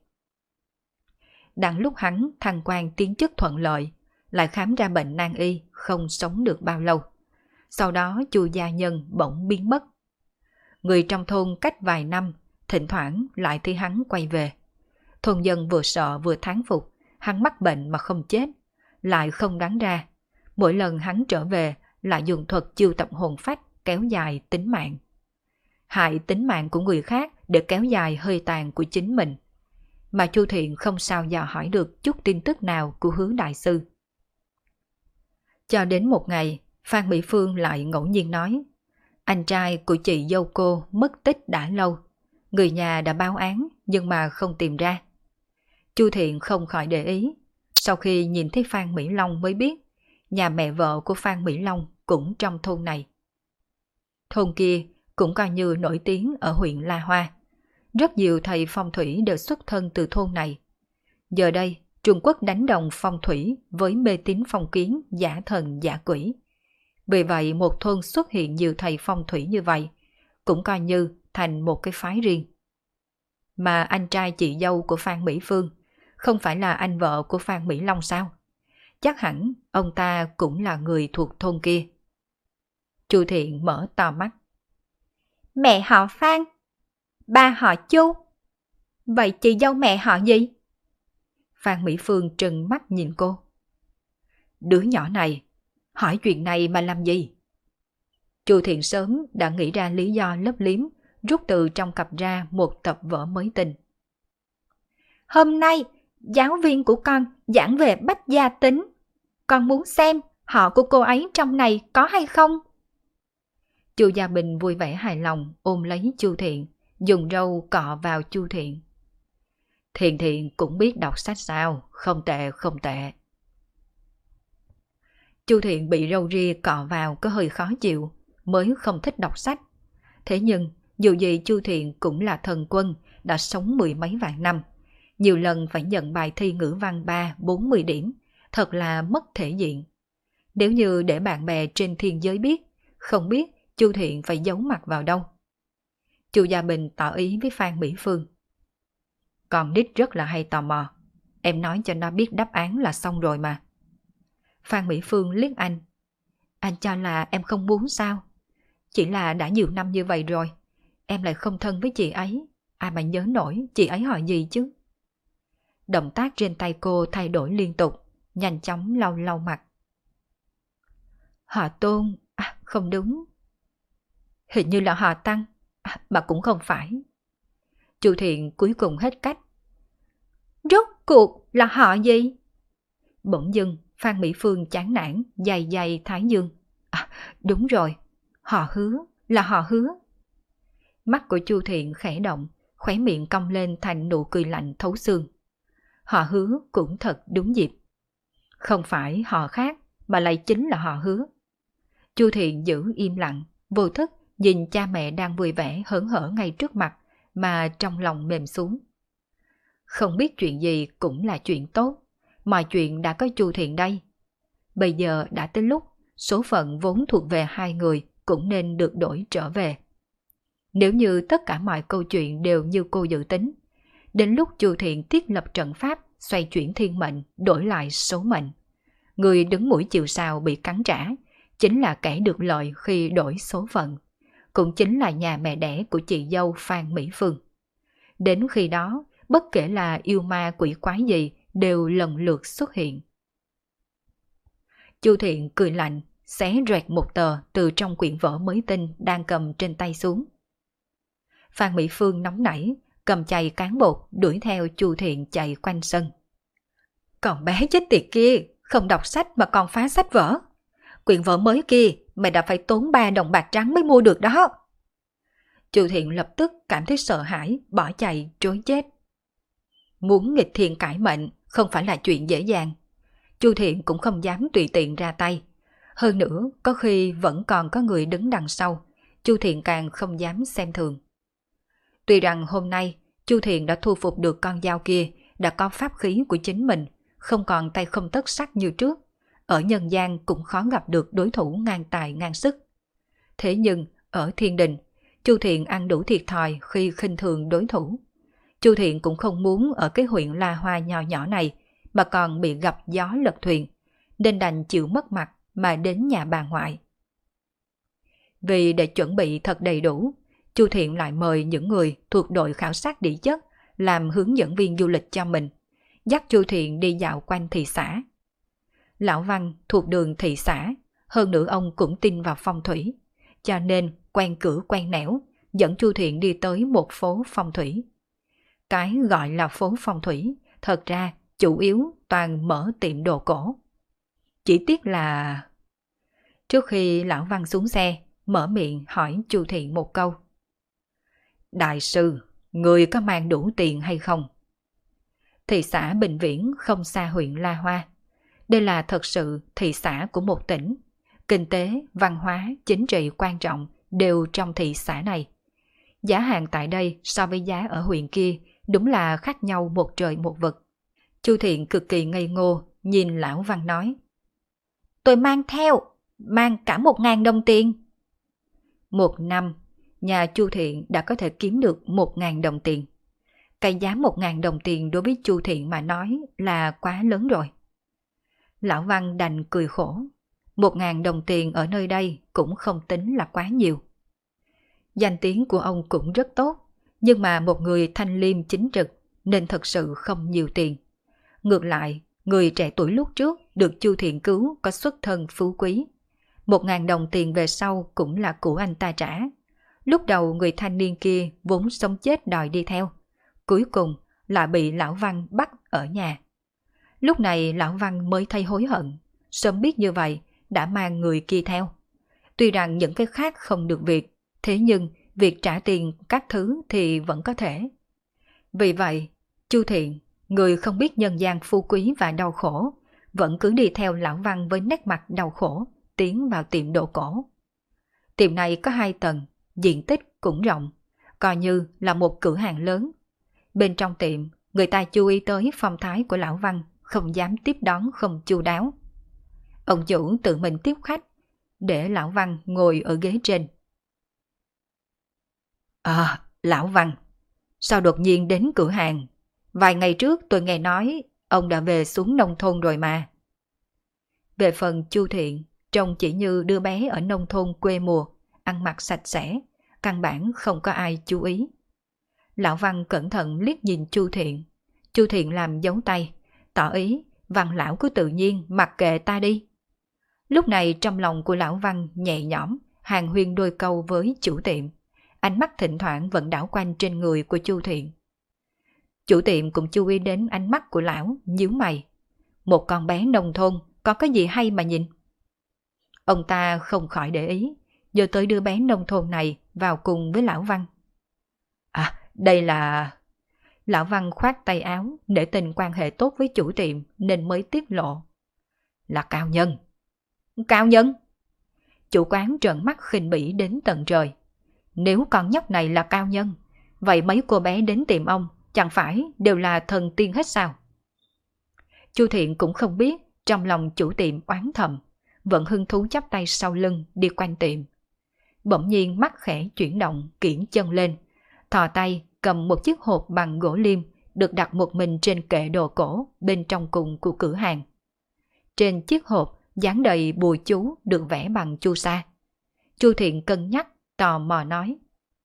Đặng lúc hắn thăng quan tiến chức thuận lợi, lại khám ra bệnh nan y, không sống được bao lâu. Sau đó Chu gia nhân bỗng biến mất. Người trong thôn cách vài năm, thỉnh thoảng lại thấy hắn quay về. Thôn dân vừa sợ vừa thán phục, hắn mắc bệnh mà không chết, lại không đoán ra. Mỗi lần hắn trở về lại dùng thuật chiêu tập hồn phách kéo dài tính mạng. Hại tính mạng của người khác để kéo dài hơi tàn của chính mình. Mà Chu Thiện không sao dò hỏi được chút tin tức nào của Hứa đại sư. Cho đến một ngày, Phan Mỹ Phương lại ngẫu nhiên nói, anh trai của chị dâu cô mất tích đã lâu. Người nhà đã báo án nhưng mà không tìm ra. Chu Thiện không khỏi để ý. Sau khi nhìn thấy Phan Mỹ Long mới biết, nhà mẹ vợ của Phan Mỹ Long cũng trong thôn này. Thôn kia cũng coi như nổi tiếng ở huyện La Hoa. Rất nhiều thầy phong thủy đều xuất thân từ thôn này. Giờ đây, Trung Quốc đánh đồng phong thủy với mê tín phong kiến, giả thần giả quỷ. Vì vậy một thôn xuất hiện nhiều thầy phong thủy như vậy, cũng coi như thành một cái phái riêng. Mà anh trai chị dâu của Phan Mỹ Phương không phải là anh vợ của Phan Mỹ Long sao? Chắc hẳn ông ta cũng là người thuộc thôn kia. Chu Thiện mở to mắt. Mẹ họ Phan, ba họ Chu. Vậy chị dâu mẹ họ gì? Phan Mỹ Phương trừng mắt nhìn cô. Đứa nhỏ này, hỏi chuyện này mà làm gì? Chu Thiện sớm đã nghĩ ra lý do lấp liếm, rút từ trong cặp ra một tập vở mới tinh. Hôm nay, giáo viên của con giảng về bách gia tính. Con muốn xem họ của cô ấy trong này có hay không? Chu Gia Bình vui vẻ hài lòng ôm lấy Chu Thiện, dùng râu cọ vào Chu Thiện. Thiện Thiện cũng biết đọc sách sao, không tệ không tệ. Chu Thiện bị râu ria cọ vào có hơi khó chịu, mới không thích đọc sách. Thế nhưng, dù gì Chu Thiện cũng là thần quân, đã sống mười mấy vạn năm. Nhiều lần phải nhận bài thi ngữ văn 3-40 điểm, thật là mất thể diện. Nếu như để bạn bè trên thiên giới biết, không biết Chu Thiện phải giấu mặt vào đâu. Chu Gia Bình tỏ ý với Phan Mỹ Phương. Con nít rất là hay tò mò, em nói cho nó biết đáp án là xong rồi mà. Phan Mỹ Phương liếc anh. Anh cho là em không muốn sao? Chỉ là đã nhiều năm như vậy rồi, em lại không thân với chị ấy, ai mà nhớ nổi chị ấy hỏi gì chứ? Động tác trên tay cô thay đổi liên tục, nhanh chóng lau lau mặt. Họ Tôn, không đúng. Hình như là họ Tăng, mà cũng không phải. Chu Thiện cuối cùng hết cách. Rốt cuộc là họ gì? Bỗng dưng Phan Mỹ Phương chán nản, dày dày thái dương. Đúng rồi, họ Hứa, là họ Hứa. Mắt của Chu Thiện khẽ động, khóe miệng cong lên thành nụ cười lạnh thấu xương. Họ Hứa cũng thật đúng dịp. Không phải họ khác, mà lại chính là họ Hứa. Chu Thiện giữ im lặng, vô thức nhìn cha mẹ đang vui vẻ hớn hở ngay trước mặt, mà trong lòng mềm xuống. Không biết chuyện gì cũng là chuyện tốt, mọi chuyện đã có Chu Thiện đây. Bây giờ đã tới lúc số phận vốn thuộc về hai người cũng nên được đổi trở về. Nếu như tất cả mọi câu chuyện đều như cô dự tính, đến lúc Chu Thiện thiết lập trận pháp xoay chuyển thiên mệnh, đổi lại số mệnh, người đứng mũi chịu sào bị cắn trả chính là kẻ được lợi khi đổi số phận, cũng chính là nhà mẹ đẻ của chị dâu Phan Mỹ Phương. Đến khi đó, bất kể là yêu ma quỷ quái gì đều lần lượt xuất hiện. Chu Thiện cười lạnh, xé rẹt một tờ từ trong quyển vở mới tinh đang cầm trên tay xuống. Phan Mỹ Phương nóng nảy, cầm chày cán bột đuổi theo Chu Thiện chạy quanh sân. Còn bé chết tiệt kia, không đọc sách mà còn phá sách vở. Quyển vở mới kia mày đã phải tốn 3 đồng bạc trắng mới mua được đó. Chu Thiện lập tức cảm thấy sợ hãi, bỏ chạy trối chết. Muốn nghịch thiên cải mệnh không phải là chuyện dễ dàng. Chu Thiện cũng không dám tùy tiện ra tay. Hơn nữa, có khi vẫn còn có người đứng đằng sau, Chu Thiện càng không dám xem thường. Tuy rằng hôm nay Chu Thiện đã thu phục được con dao kia, đã có pháp khí của chính mình, không còn tay không tất sắt như trước, ở nhân gian cũng khó gặp được đối thủ ngang tài ngang sức. Thế nhưng, ở thiên đình, Chu Thiện ăn đủ thiệt thòi khi khinh thường đối thủ. Chu Thiện cũng không muốn ở cái huyện La Hoa nhỏ nhỏ này mà còn bị gặp gió lật thuyền, nên đành chịu mất mặt mà đến nhà bà ngoại. Vì để chuẩn bị thật đầy đủ, Chu Thiện lại mời những người thuộc đội khảo sát địa chất làm hướng dẫn viên du lịch cho mình, dắt Chu Thiện đi dạo quanh thị xã. Lão Văn thuộc đường thị xã, hơn nữa ông cũng tin vào phong thủy, cho nên quen cửa quen nẻo, dẫn Chu Thiện đi tới một phố phong thủy. Cái gọi là phố phong thủy, thật ra chủ yếu toàn mở tiệm đồ cổ. Chỉ tiếc là... Trước khi Lão Văn xuống xe, mở miệng hỏi Chu Thiện một câu. Đại sư, người có mang đủ tiền hay không? Thị xã Bình Viễn không xa huyện La Hoa. Đây là thật sự thị xã của một tỉnh. Kinh tế, văn hóa, chính trị quan trọng đều trong thị xã này. Giá hàng tại đây so với giá ở huyện kia đúng là khác nhau một trời một vực. Chu Thiện cực kỳ ngây ngô, nhìn Lão Văn nói. Tôi mang theo, mang cả 1.000 đồng tiền. Một năm, nhà Chu Thiện đã có thể kiếm được 1.000 đồng tiền. Cái giá 1.000 đồng tiền đối với Chu Thiện mà nói là quá lớn rồi. Lão Văn đành cười khổ. 1.000 đồng tiền ở nơi đây cũng không tính là quá nhiều. Danh tiếng của ông cũng rất tốt, nhưng mà một người thanh liêm chính trực nên thật sự không nhiều tiền. Ngược lại, người trẻ tuổi lúc trước được Chu Thiện cứu có xuất thân phú quý. 1.000 đồng tiền về sau cũng là của anh ta trả. Lúc đầu người thanh niên kia vốn sống chết đòi đi theo. Cuối cùng lại bị Lão Văn bắt ở nhà. Lúc này Lão Văn mới thấy hối hận. Sớm biết như vậy đã mang người kia theo. Tuy rằng những cái khác không được việc, thế nhưng việc trả tiền các thứ thì vẫn có thể. Vì vậy, Chu Thiện, người không biết nhân gian phú quý và đau khổ, vẫn cứ đi theo Lão Văn với nét mặt đau khổ, tiến vào tiệm đồ cổ. Tiệm này có 2 tầng, diện tích cũng rộng, coi như là một cửa hàng lớn. Bên trong tiệm, người ta chú ý tới phong thái của Lão Văn, không dám tiếp đón không chu đáo. Ông chủ tự mình tiếp khách, để Lão Văn ngồi ở ghế trên. Lão Văn, sao đột nhiên đến cửa hàng? Vài ngày trước tôi nghe nói ông đã về xuống nông thôn rồi mà. Về phần Chu Thiện, trông chỉ như đứa bé ở nông thôn quê mùa, ăn mặc sạch sẽ, căn bản không có ai chú ý. Lão Văn cẩn thận liếc nhìn Chu Thiện. Chu Thiện làm dấu tay, tỏ ý Văn lão cứ tự nhiên mặc kệ ta đi. Lúc này trong lòng của Lão Văn nhẹ nhõm, hàn huyên đôi câu với chủ tiệm. Ánh mắt thỉnh thoảng vẫn đảo quanh trên người của Chu Thiện. Chủ tiệm cũng chú ý đến ánh mắt của lão, nhíu mày. Một con bé nông thôn, có cái gì hay mà nhìn? Ông ta không khỏi để ý, giờ tới đứa bé nông thôn này vào cùng với Lão Văn. Đây là... Lão Văn khoát tay áo để tình quan hệ tốt với chủ tiệm nên mới tiết lộ. Là cao nhân. Cao nhân? Chủ quán trợn mắt khinh bỉ đến tận trời. Nếu con nhóc này là cao nhân, vậy mấy cô bé đến tìm ông chẳng phải đều là thần tiên hết sao? Chu Thiện cũng không biết trong lòng chủ tiệm oán thầm, vẫn hưng thú chắp tay sau lưng đi quanh tiệm. Bỗng nhiên mắt khẽ chuyển động, kiễng chân lên, thò tay cầm một chiếc hộp bằng gỗ liêm được đặt một mình trên kệ đồ cổ bên trong cùng của cửa hàng. Trên chiếc hộp dán đầy bùa chú được vẽ bằng chu sa. Chu Thiện cân nhắc, tò mò nói.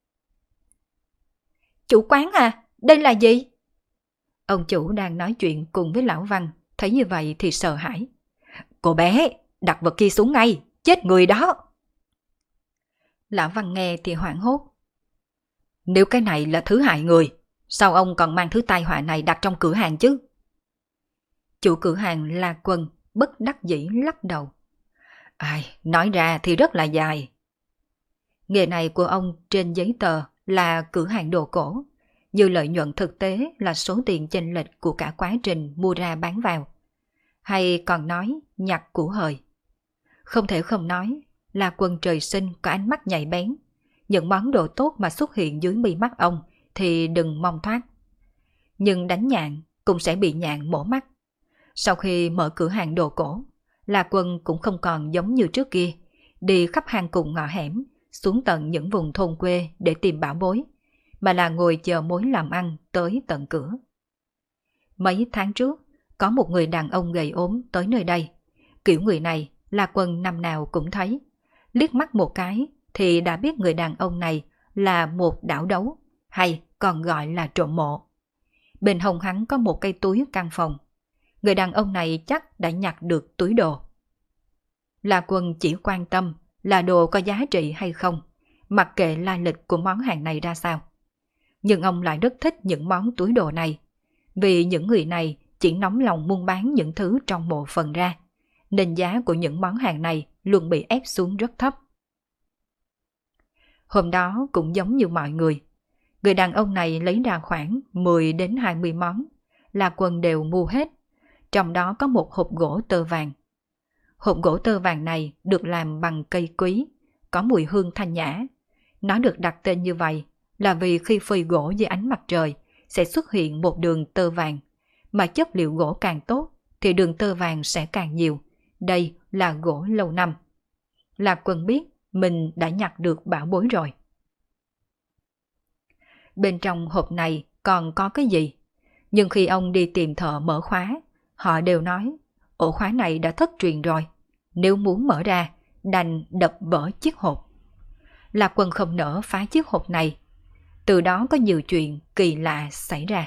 Chủ quán à, đây là gì? Ông chủ đang nói chuyện cùng với Lão Văn, thấy như vậy thì sợ hãi. Cô bé, đặt vật kia xuống ngay, chết người đó. Lão Văn nghe thì hoảng hốt. Nếu cái này là thứ hại người, sao ông còn mang thứ tai họa này đặt trong cửa hàng chứ? Chủ cửa hàng La Quân bất đắc dĩ lắc đầu. Nói ra thì rất là dài. Nghề này của ông trên giấy tờ là cửa hàng đồ cổ, như lợi nhuận thực tế là số tiền chênh lệch của cả quá trình mua ra bán vào. Hay còn nói nhặt của hời. Không thể không nói, La Quân trời sinh có ánh mắt nhạy bén. Những món đồ tốt mà xuất hiện dưới mi mắt ông thì đừng mong thoát. Nhưng đánh nhạn cũng sẽ bị nhạn mổ mắt. Sau khi mở cửa hàng đồ cổ, La Quân cũng không còn giống như trước kia, đi khắp hang cùng ngõ hẻm, xuống tận những vùng thôn quê để tìm bảo bối, mà là ngồi chờ mối làm ăn tới tận cửa. Mấy tháng trước, có một người đàn ông gầy ốm tới nơi đây. Kiểu người này, La Quân năm nào cũng thấy. Liếc mắt một cái thì đã biết người đàn ông này là một đảo đấu, hay còn gọi là trộm mộ. Bên hông hắn có một cây túi căn phòng. Người đàn ông này chắc đã nhặt được túi đồ. La Quân chỉ quan tâm là đồ có giá trị hay không, mặc kệ lai lịch của món hàng này ra sao. Nhưng ông lại rất thích những món túi đồ này, vì những người này chỉ nóng lòng buôn bán những thứ trong mộ phần ra, nên giá của những món hàng này luôn bị ép xuống rất thấp. Hôm đó cũng giống như mọi người đàn ông này lấy ra khoảng 10 đến 20 món, La Quân đều mua hết, trong đó có một hộp gỗ tơ vàng. Hộp gỗ tơ vàng này được làm bằng cây quý, có mùi hương thanh nhã. Nó được đặt tên như vậy là vì khi phơi gỗ dưới ánh mặt trời sẽ xuất hiện một đường tơ vàng, mà chất liệu gỗ càng tốt thì đường tơ vàng sẽ càng nhiều. Đây là gỗ lâu năm. La Quân biết mình đã nhặt được bảo bối rồi. Bên trong hộp này còn có cái gì? Nhưng khi ông đi tìm thợ mở khóa, họ đều nói ổ khóa này đã thất truyền rồi. Nếu muốn mở ra, đành đập vỡ chiếc hộp. La Quân không nỡ phá chiếc hộp này. Từ đó có nhiều chuyện kỳ lạ xảy ra.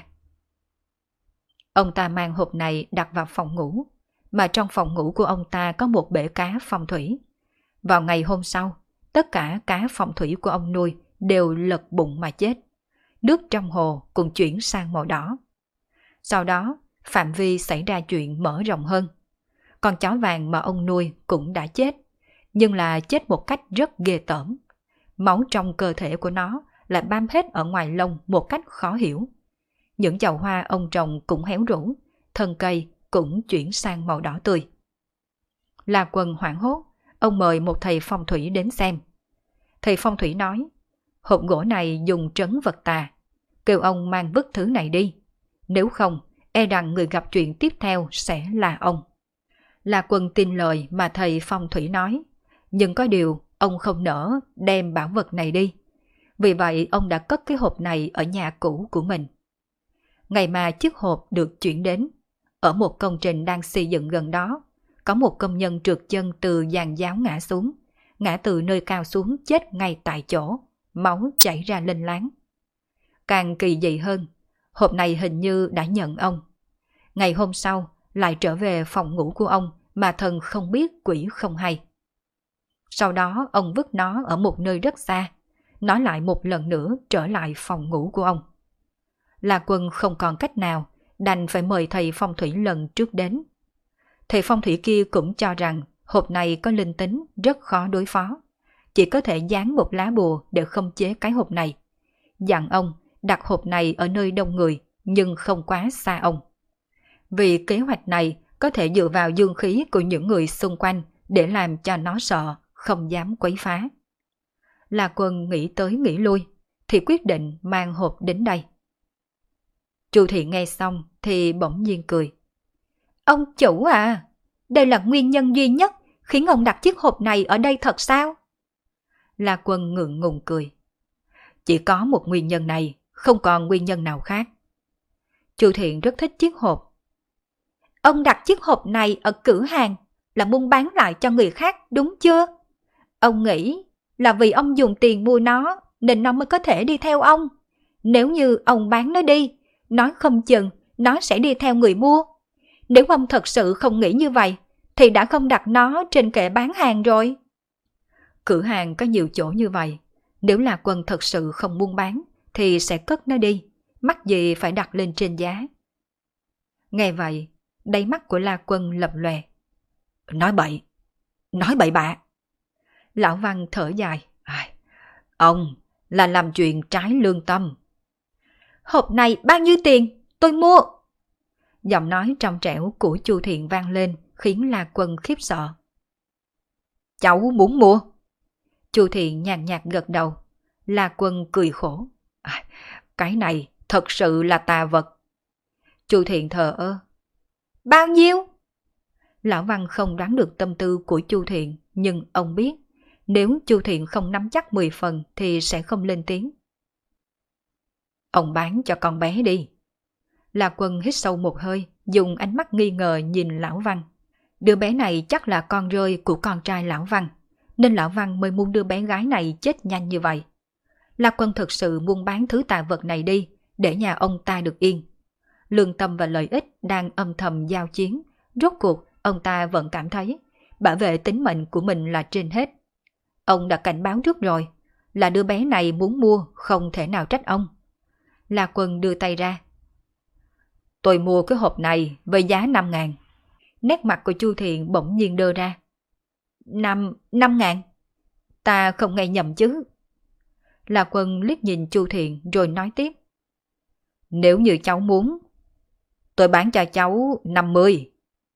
Ông ta mang hộp này đặt vào phòng ngủ, mà trong phòng ngủ của ông ta có một bể cá phong thủy. Vào ngày hôm sau, tất cả cá phong thủy của ông nuôi đều lật bụng mà chết. Nước trong hồ cũng chuyển sang màu đỏ. Sau đó, phạm vi xảy ra chuyện mở rộng hơn. Con chó vàng mà ông nuôi cũng đã chết, nhưng là chết một cách rất ghê tởm. Máu trong cơ thể của nó lại bám hết ở ngoài lông một cách khó hiểu. Những chậu hoa ông trồng cũng héo rũ, thân cây cũng chuyển sang màu đỏ tươi. La Quân hoảng hốt, ông mời một thầy phong thủy đến xem. Thầy phong thủy nói, hộp gỗ này dùng trấn vật tà, kêu ông mang vứt thứ này đi. Nếu không, e rằng người gặp chuyện tiếp theo sẽ là ông. La Quân tin lời mà thầy phong thủy nói, nhưng có điều ông không nỡ đem bảo vật này đi. Vì vậy ông đã cất cái hộp này ở nhà cũ của mình. Ngày mà chiếc hộp được chuyển đến, ở một công trình đang xây dựng gần đó, có một công nhân trượt chân từ giàn giáo ngã từ nơi cao xuống chết ngay tại chỗ, máu chảy ra lênh láng. Càng kỳ dị hơn, hộp này hình như đã nhận ông. Ngày hôm sau, lại trở về phòng ngủ của ông mà thần không biết quỷ không hay. Sau đó ông vứt nó ở một nơi rất xa, nó lại một lần nữa trở lại phòng ngủ của ông. La Quân không còn cách nào, đành phải mời thầy phong thủy lần trước đến. Thầy phong thủy kia cũng cho rằng hộp này có linh tính rất khó đối phó, chỉ có thể dán một lá bùa để khống chế cái hộp này. Dặn ông đặt hộp này ở nơi đông người nhưng không quá xa ông. Vì kế hoạch này có thể dựa vào dương khí của những người xung quanh để làm cho nó sợ, không dám quấy phá. La Quân nghĩ tới nghĩ lui, thì quyết định mang hộp đến đây. Chu Thị nghe xong thì bỗng nhiên cười. Ông chủ à, đây là nguyên nhân duy nhất khiến ông đặt chiếc hộp này ở đây thật sao? La Quân ngượng ngùng cười. Chỉ có một nguyên nhân này, không còn nguyên nhân nào khác. Chu Thiện rất thích chiếc hộp. Ông đặt chiếc hộp này ở cửa hàng là muốn bán lại cho người khác đúng chưa? Ông nghĩ là vì ông dùng tiền mua nó nên nó mới có thể đi theo ông. Nếu như ông bán nó đi, nói không chừng nó sẽ đi theo người mua. Nếu ông thật sự không nghĩ như vậy thì đã không đặt nó trên kệ bán hàng rồi. Cửa hàng có nhiều chỗ như vậy. Nếu là Quân thật sự không buôn bán thì sẽ cất nó đi, mắc gì phải đặt lên trên giá. Nghe vậy, đáy mắt của La Quân lập lòe. Nói bậy bạ. Lão Văn thở dài. Ông là làm chuyện trái lương tâm. Hộp này bao nhiêu tiền? Tôi mua. Giọng nói trong trẻo của Chu Thiện vang lên khiến La Quân khiếp sợ. Cháu muốn mua. Chu Thiện nhàn nhạt gật đầu. La Quân cười khổ. Cái này thật sự là tà vật. Chu Thiện thờ ơ. Bao nhiêu? Lão Văn không đoán được tâm tư của Chu Thiện, nhưng ông biết, nếu Chu Thiện không nắm chắc 10 phần thì sẽ không lên tiếng. Ông bán cho con bé đi. Lạc Quân hít sâu một hơi, dùng ánh mắt nghi ngờ nhìn Lão Văn. Đứa bé này chắc là con rơi của con trai Lão Văn, nên Lão Văn mới muốn đứa bé gái này chết nhanh như vậy. Lạc Quân thực sự muốn bán thứ tà vật này đi, để nhà ông ta được yên. Lương tâm và lợi ích đang âm thầm giao chiến, rốt cuộc ông ta vẫn cảm thấy bảo vệ tính mệnh của mình là trên hết. Ông đã cảnh báo trước rồi, là đứa bé này muốn mua không thể nào trách ông. Lạc Quân đưa tay ra. Tôi mua cái hộp này với giá 5.000. Nét mặt của Chu Thiện bỗng nhiên đơ ra. 5.000? Ta không nghe nhầm chứ? Lạc Quân liếc nhìn Chu Thiện rồi nói tiếp. Nếu như cháu muốn, tôi bán cho cháu 50.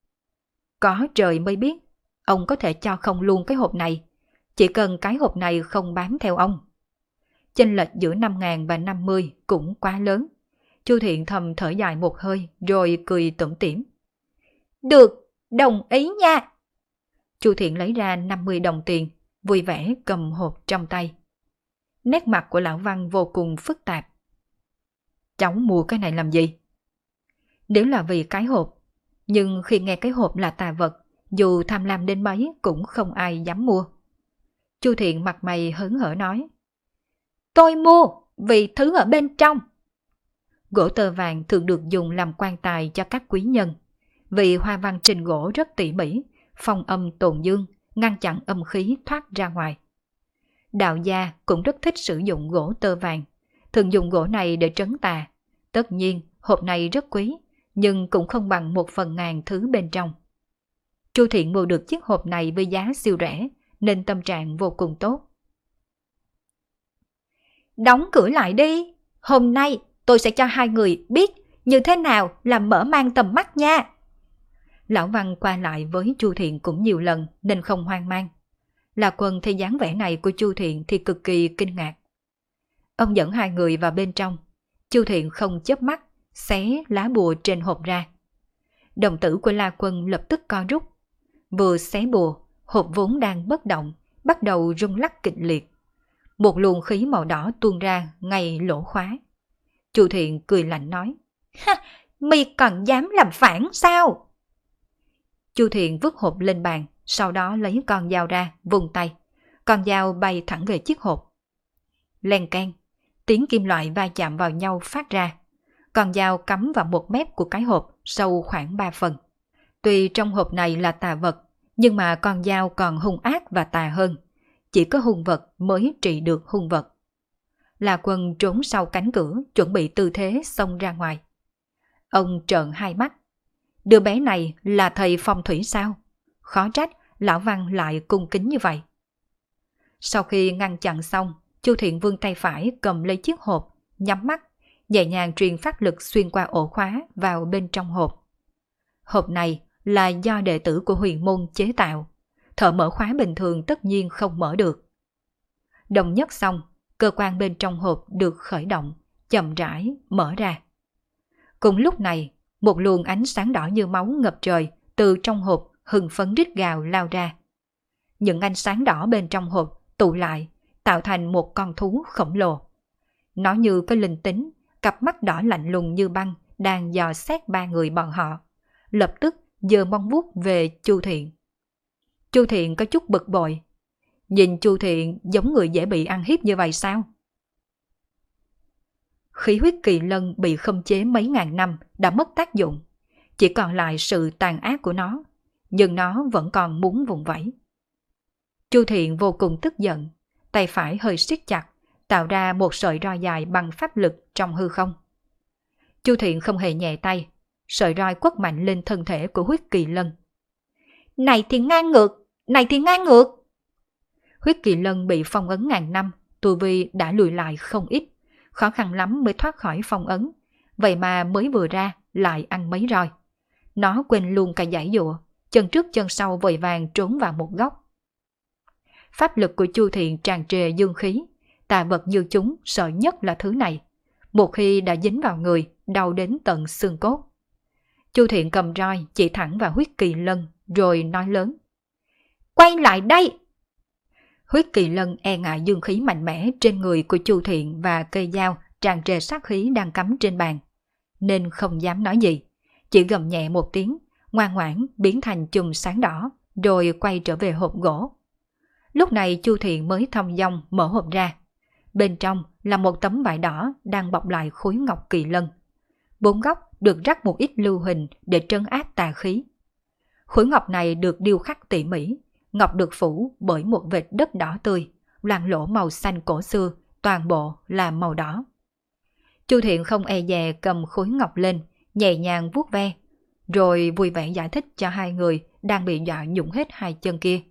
Có trời mới biết, ông có thể cho không luôn cái hộp này, chỉ cần cái hộp này không bám theo ông. Chênh lệch giữa 5.000 và 50 cũng quá lớn. Chu Thiện thầm thở dài một hơi rồi cười tủm tỉm. Được, đồng ý nha. Chu Thiện lấy ra 50 đồng tiền, vui vẻ cầm hộp trong tay. Nét mặt của Lão Văn vô cùng phức tạp. Cháu mua cái này làm gì? Nếu là vì cái hộp, nhưng khi nghe cái hộp là tà vật, dù tham lam đến mấy cũng không ai dám mua. Chu Thiện mặt mày hớn hở nói. Tôi mua vì thứ ở bên trong. Gỗ tơ vàng thường được dùng làm quan tài cho các quý nhân, vì hoa văn trên gỗ rất tỉ mỉ, phong âm tồn dương, ngăn chặn âm khí thoát ra ngoài. Đạo gia cũng rất thích sử dụng gỗ tơ vàng, thường dùng gỗ này để trấn tà. Tất nhiên, hộp này rất quý, nhưng cũng không bằng 1/1000 thứ bên trong. Chu Thiện mua được chiếc hộp này với giá siêu rẻ, nên tâm trạng vô cùng tốt. Đóng cửa lại đi, hôm nay tôi sẽ cho hai người biết như thế nào là mở mang tầm mắt nha. Lão Văn qua lại với Chu Thiện cũng nhiều lần nên không hoang mang. Lạc Quân thấy dáng vẻ này của Chu Thiện thì cực kỳ kinh ngạc. Ông dẫn hai người vào bên trong. Chu Thiện không chớp mắt, xé lá bùa trên hộp ra. Đồng tử của La Quân lập tức co rút. Vừa xé bùa, hộp vốn đang bất động, bắt đầu rung lắc kịch liệt. Một luồng khí màu đỏ tuôn ra ngay lỗ khóa. Chu Thiện cười lạnh nói. Ha, mi còn dám làm phản sao? Chu Thiện vứt hộp lên bàn, sau đó lấy con dao ra, vùng tay. Con dao bay thẳng về chiếc hộp. Len keng, tiếng kim loại va chạm vào nhau phát ra. Con dao cắm vào một mép của cái hộp sâu khoảng 3 phần. Tuy trong hộp này là tà vật, nhưng mà con dao còn hung ác và tà hơn. Chỉ có hung vật mới trị được hung vật. La Quân trốn sau cánh cửa, chuẩn bị tư thế xông ra ngoài. Ông trợn hai mắt. Đứa bé này là thầy phong thủy sao? Khó trách Lão Văn lại cung kính như vậy. Sau khi ngăn chặn xong, Chu Thiện vươn tay phải cầm lấy chiếc hộp, nhắm mắt, nhẹ nhàng truyền pháp lực xuyên qua ổ khóa vào bên trong hộp. Hộp này là do đệ tử của huyền môn chế tạo. Thợ mở khóa bình thường tất nhiên không mở được. Đồng nhất xong, cơ quan bên trong hộp được khởi động, chậm rãi mở ra. Cùng lúc này, một luồng ánh sáng đỏ như máu ngập trời từ trong hộp hừng phấn rít gào lao ra. Những ánh sáng đỏ bên trong hộp tụ lại, tạo thành một con thú khổng lồ. Nó như cái linh tính, cặp mắt đỏ lạnh lùng như băng đang dò xét ba người bọn họ. Lập tức giơ móng vuốt về Chu Thiện. Chu Thiện có chút bực bội. Nhìn Chu Thiện giống người dễ bị ăn hiếp như vậy sao? Khí huyết kỳ lân bị khống chế mấy ngàn năm đã mất tác dụng. Chỉ còn lại sự tàn ác của nó. Nhưng nó vẫn còn muốn vùng vẫy. Chu Thiện vô cùng tức giận. Tay phải hơi siết chặt, tạo ra một sợi roi dài bằng pháp lực trong hư không. Chu Thiện không hề nhẹ tay. Sợi roi quất mạnh lên thân thể của huyết kỳ lân. Này thì ngang ngược! Này thì ngang ngược! Huyết kỳ lân bị phong ấn ngàn năm, tu vi đã lùi lại không ít. Khó khăn lắm mới thoát khỏi phong ấn. Vậy mà mới vừa ra lại ăn mấy roi. Nó quên luôn cả giãy giụa, chân trước chân sau vội vàng trốn vào một góc. Pháp lực của Chu Thiện tràn trề dương khí. Tà vật như chúng sợ nhất là thứ này. Một khi đã dính vào người, đau đến tận xương cốt. Chu Thiện cầm roi chỉ thẳng vào huyết kỳ lân, rồi nói lớn. Quay lại đây! Huyết kỳ lân e ngại dương khí mạnh mẽ trên người của Chu Thiện và cây dao tràn trề sát khí đang cắm trên bàn, nên không dám nói gì, chỉ gầm nhẹ một tiếng, ngoan ngoãn biến thành chùm sáng đỏ, rồi quay trở về hộp gỗ. Lúc này Chu Thiện mới thong dong mở hộp ra. Bên trong là một tấm vải đỏ đang bọc lại khối ngọc kỳ lân. 4 góc được rắc một ít lưu huỳnh để trấn áp tà khí. Khối ngọc này được điêu khắc tỉ mỉ, ngọc được phủ bởi một vệt đất đỏ tươi, loang lỗ màu xanh cổ xưa, toàn bộ là màu đỏ. Chu Thiện không e dè cầm khối ngọc lên, nhẹ nhàng vuốt ve, rồi vui vẻ giải thích cho hai người đang bị dọa nhũng hết hai chân kia.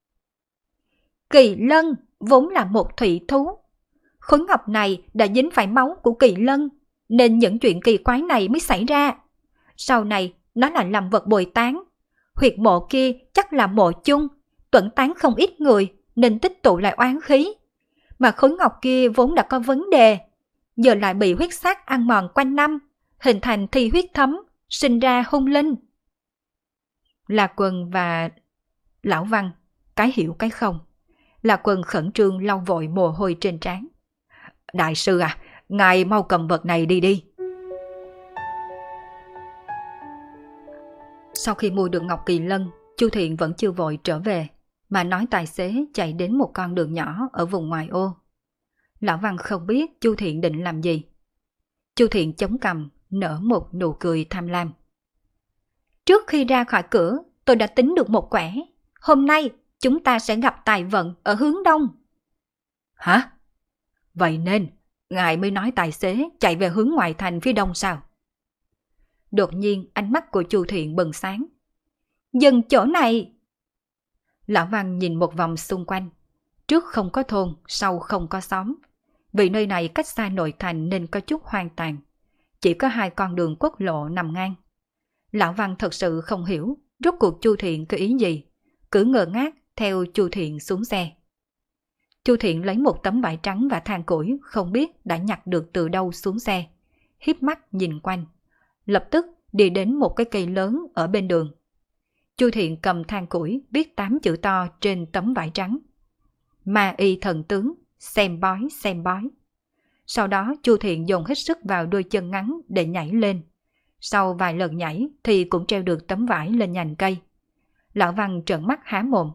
Kỳ lân vốn là một thủy thú. Khối ngọc này đã dính phải máu của kỳ lân, nên những chuyện kỳ quái này mới xảy ra. Sau này nó là làm vật bồi tán. Huyệt mộ kia chắc là mộ chung, tuẫn tán không ít người nên tích tụ lại oán khí. Mà khối ngọc kia vốn đã có vấn đề, giờ lại bị huyết sát ăn mòn quanh năm, hình thành thi huyết thấm, sinh ra hung linh. Lạc Quân và Lão Văn cái hiểu cái không. Lạc Quân khẩn trương lau vội mồ hôi trên trán. Đại sư à, ngài mau cầm vật này đi đi. Sau khi mua được ngọc kỳ lân, Chu Thiện vẫn chưa vội trở về, mà nói tài xế chạy đến một con đường nhỏ ở vùng ngoại ô. Lão Văn không biết Chu Thiện định làm gì. Chu Thiện chống cằm, nở một nụ cười tham lam. Trước khi ra khỏi cửa, tôi đã tính được một quẻ. Hôm nay chúng ta sẽ gặp tài vận ở hướng đông. Hả? Vậy nên ngài mới nói tài xế chạy về hướng ngoại thành phía đông sao? Đột nhiên ánh mắt của Chu Thiện bừng sáng. Dừng chỗ này! Lão Văn nhìn một vòng xung quanh. Trước không có thôn, sau không có xóm. Vì nơi này cách xa nội thành nên có chút hoang tàn. Chỉ có 2 con đường quốc lộ nằm ngang. Lão Văn thật sự không hiểu rốt cuộc Chu Thiện có ý gì, cứ ngơ ngác theo Chu Thiện xuống xe. Chu Thiện lấy một tấm vải trắng và than củi không biết đã nhặt được từ đâu xuống xe, híp mắt nhìn quanh, lập tức đi đến một cái cây lớn ở bên đường. Chu Thiện cầm than củi viết 8 chữ to trên tấm vải trắng. Ma y thần tướng, xem bói xem bói. Sau đó Chu Thiện dồn hết sức vào đôi chân ngắn để nhảy lên. Sau vài lần nhảy thì cũng treo được tấm vải lên nhành cây. Lão Văn trợn mắt há mồm.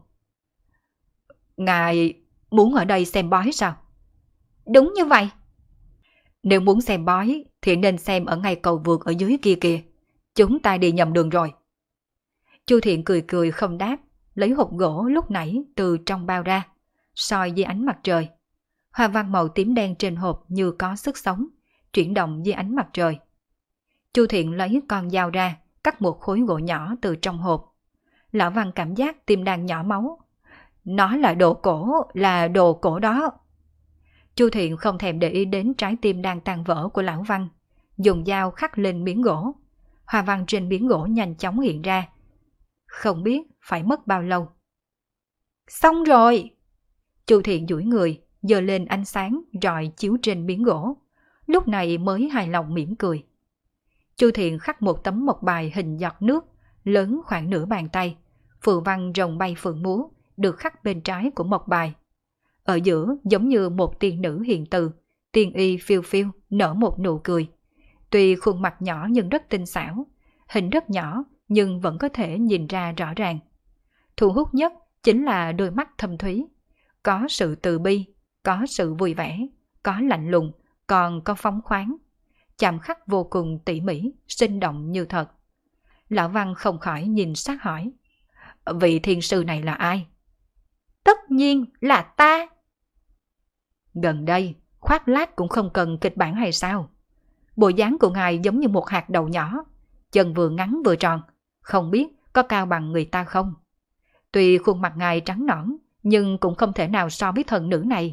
Ngài muốn ở đây xem bói sao? Đúng như vậy. Nếu muốn xem bói thì nên xem ở ngay cầu vượt ở dưới kia kìa. Chúng ta đi nhầm đường rồi. Chu Thiện cười cười không đáp, lấy hộp gỗ lúc nãy từ trong bao ra, soi dưới ánh mặt trời. Hoa văn màu tím đen trên hộp như có sức sống, chuyển động dưới ánh mặt trời. Chu Thiện lấy con dao ra, cắt một khối gỗ nhỏ từ trong hộp. Lão Văn cảm giác tim đang nhỏ máu. Nó là đồ cổ đó. Chu Thiện không thèm để ý đến trái tim đang tan vỡ của Lão Văn, dùng dao khắc lên miếng gỗ. Hoa văn trên miếng gỗ nhanh chóng hiện ra. Không biết phải mất bao lâu. Xong rồi! Chu Thiện duỗi người, giơ lên ánh sáng rọi chiếu trên miếng gỗ. Lúc này mới hài lòng mỉm cười. Chu Thiện khắc một tấm mộc bài hình giọt nước, lớn khoảng nửa bàn tay, phù văn rồng bay phượng múa, được khắc bên trái của mộc bài. Ở giữa giống như một tiên nữ hiền từ, tiên y phiêu phiêu, nở một nụ cười. Tuy khuôn mặt nhỏ nhưng rất tinh xảo, hình rất nhỏ nhưng vẫn có thể nhìn ra rõ ràng. Thu hút nhất chính là đôi mắt thâm thúy, có sự từ bi, có sự vui vẻ, có lạnh lùng, còn có phóng khoáng. Chạm khắc vô cùng tỉ mỉ, sinh động như thật. Lão Văn không khỏi nhìn sát hỏi. Vị thiên sư này là ai? Tất nhiên là ta. Gần đây, khoác lác cũng không cần kịch bản hay sao? Bộ dáng của ngài giống như một hạt đậu nhỏ, chân vừa ngắn vừa tròn, không biết có cao bằng người ta không? Tuy khuôn mặt ngài trắng nõn, nhưng cũng không thể nào so với thần nữ này.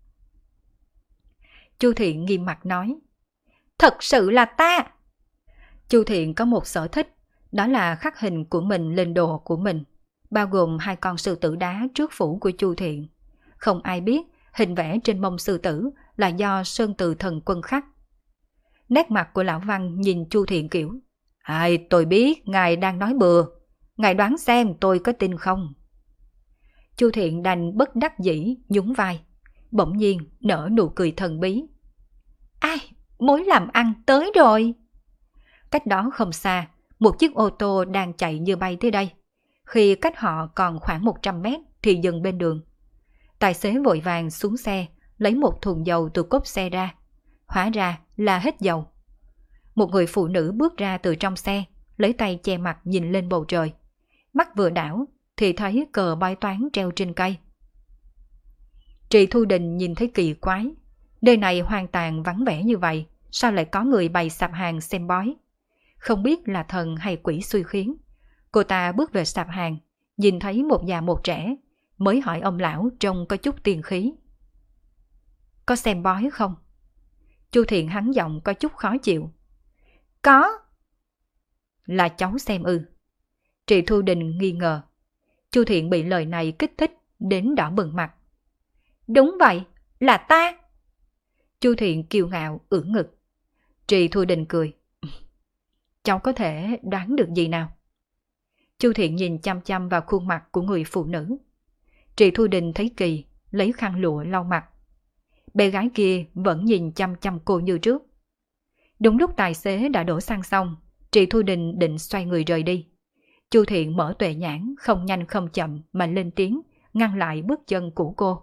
Chu Thiện nghiêm mặt nói. Thật sự là ta. Chu Thiện có một sở thích, đó là khắc hình của mình lên đồ của mình, bao gồm 2 con sư tử đá trước phủ của Chu Thiện. Không ai biết hình vẽ trên mông sư tử là do Sơn Từ Thần Quân khắc. Nét mặt của Lão Văn nhìn Chu Thiện kiểu. Tôi biết ngài đang nói bừa. ngài đoán xem tôi có tin không? Chu Thiện đành bất đắc dĩ nhún vai, bỗng nhiên nở nụ cười thần bí. Ai, mối làm ăn tới rồi. Cách đó không xa, một chiếc ô tô đang chạy như bay tới đây. Khi cách họ còn khoảng 100 mét thì dừng bên đường. Tài xế vội vàng xuống xe, lấy một thùng dầu từ cốp xe ra. Hóa ra là hết dầu. Một người phụ nữ bước ra từ trong xe, lấy tay che mặt nhìn lên bầu trời. Mắt vừa đảo thì thấy cờ bói toán treo trên cây. Trì Thu Đình nhìn thấy kỳ quái. Nơi này hoàn toàn vắng vẻ như vậy, sao lại có người bày sạp hàng xem bói? Không biết là thần hay quỷ xui khiến. Cô ta bước về sạp hàng, nhìn thấy một già một trẻ, mới hỏi ông lão trông có chút tiền khí. Có xem bói không? Chu Thiện hắn giọng có chút khó chịu. Có. Là cháu xem ư? Trì Thu Đình nghi ngờ. Chu Thiện bị lời này kích thích đến đỏ bừng mặt. Đúng vậy, là ta. Chu Thiện kiêu ngạo ưỡn ngực. Trì Thu Đình cười. Cháu có thể đoán được gì nào? Chu Thiện nhìn chăm chăm vào khuôn mặt của người phụ nữ. Trì Thu Đình thấy kỳ, lấy khăn lụa lau mặt. Bé gái kia vẫn nhìn chăm chăm cô như trước. Đúng lúc tài xế đã đổ xăng xong, Trì Thu Đình định xoay người rời đi. Chu Thiện mở tuệ nhãn, không nhanh không chậm mà lên tiếng, ngăn lại bước chân của cô.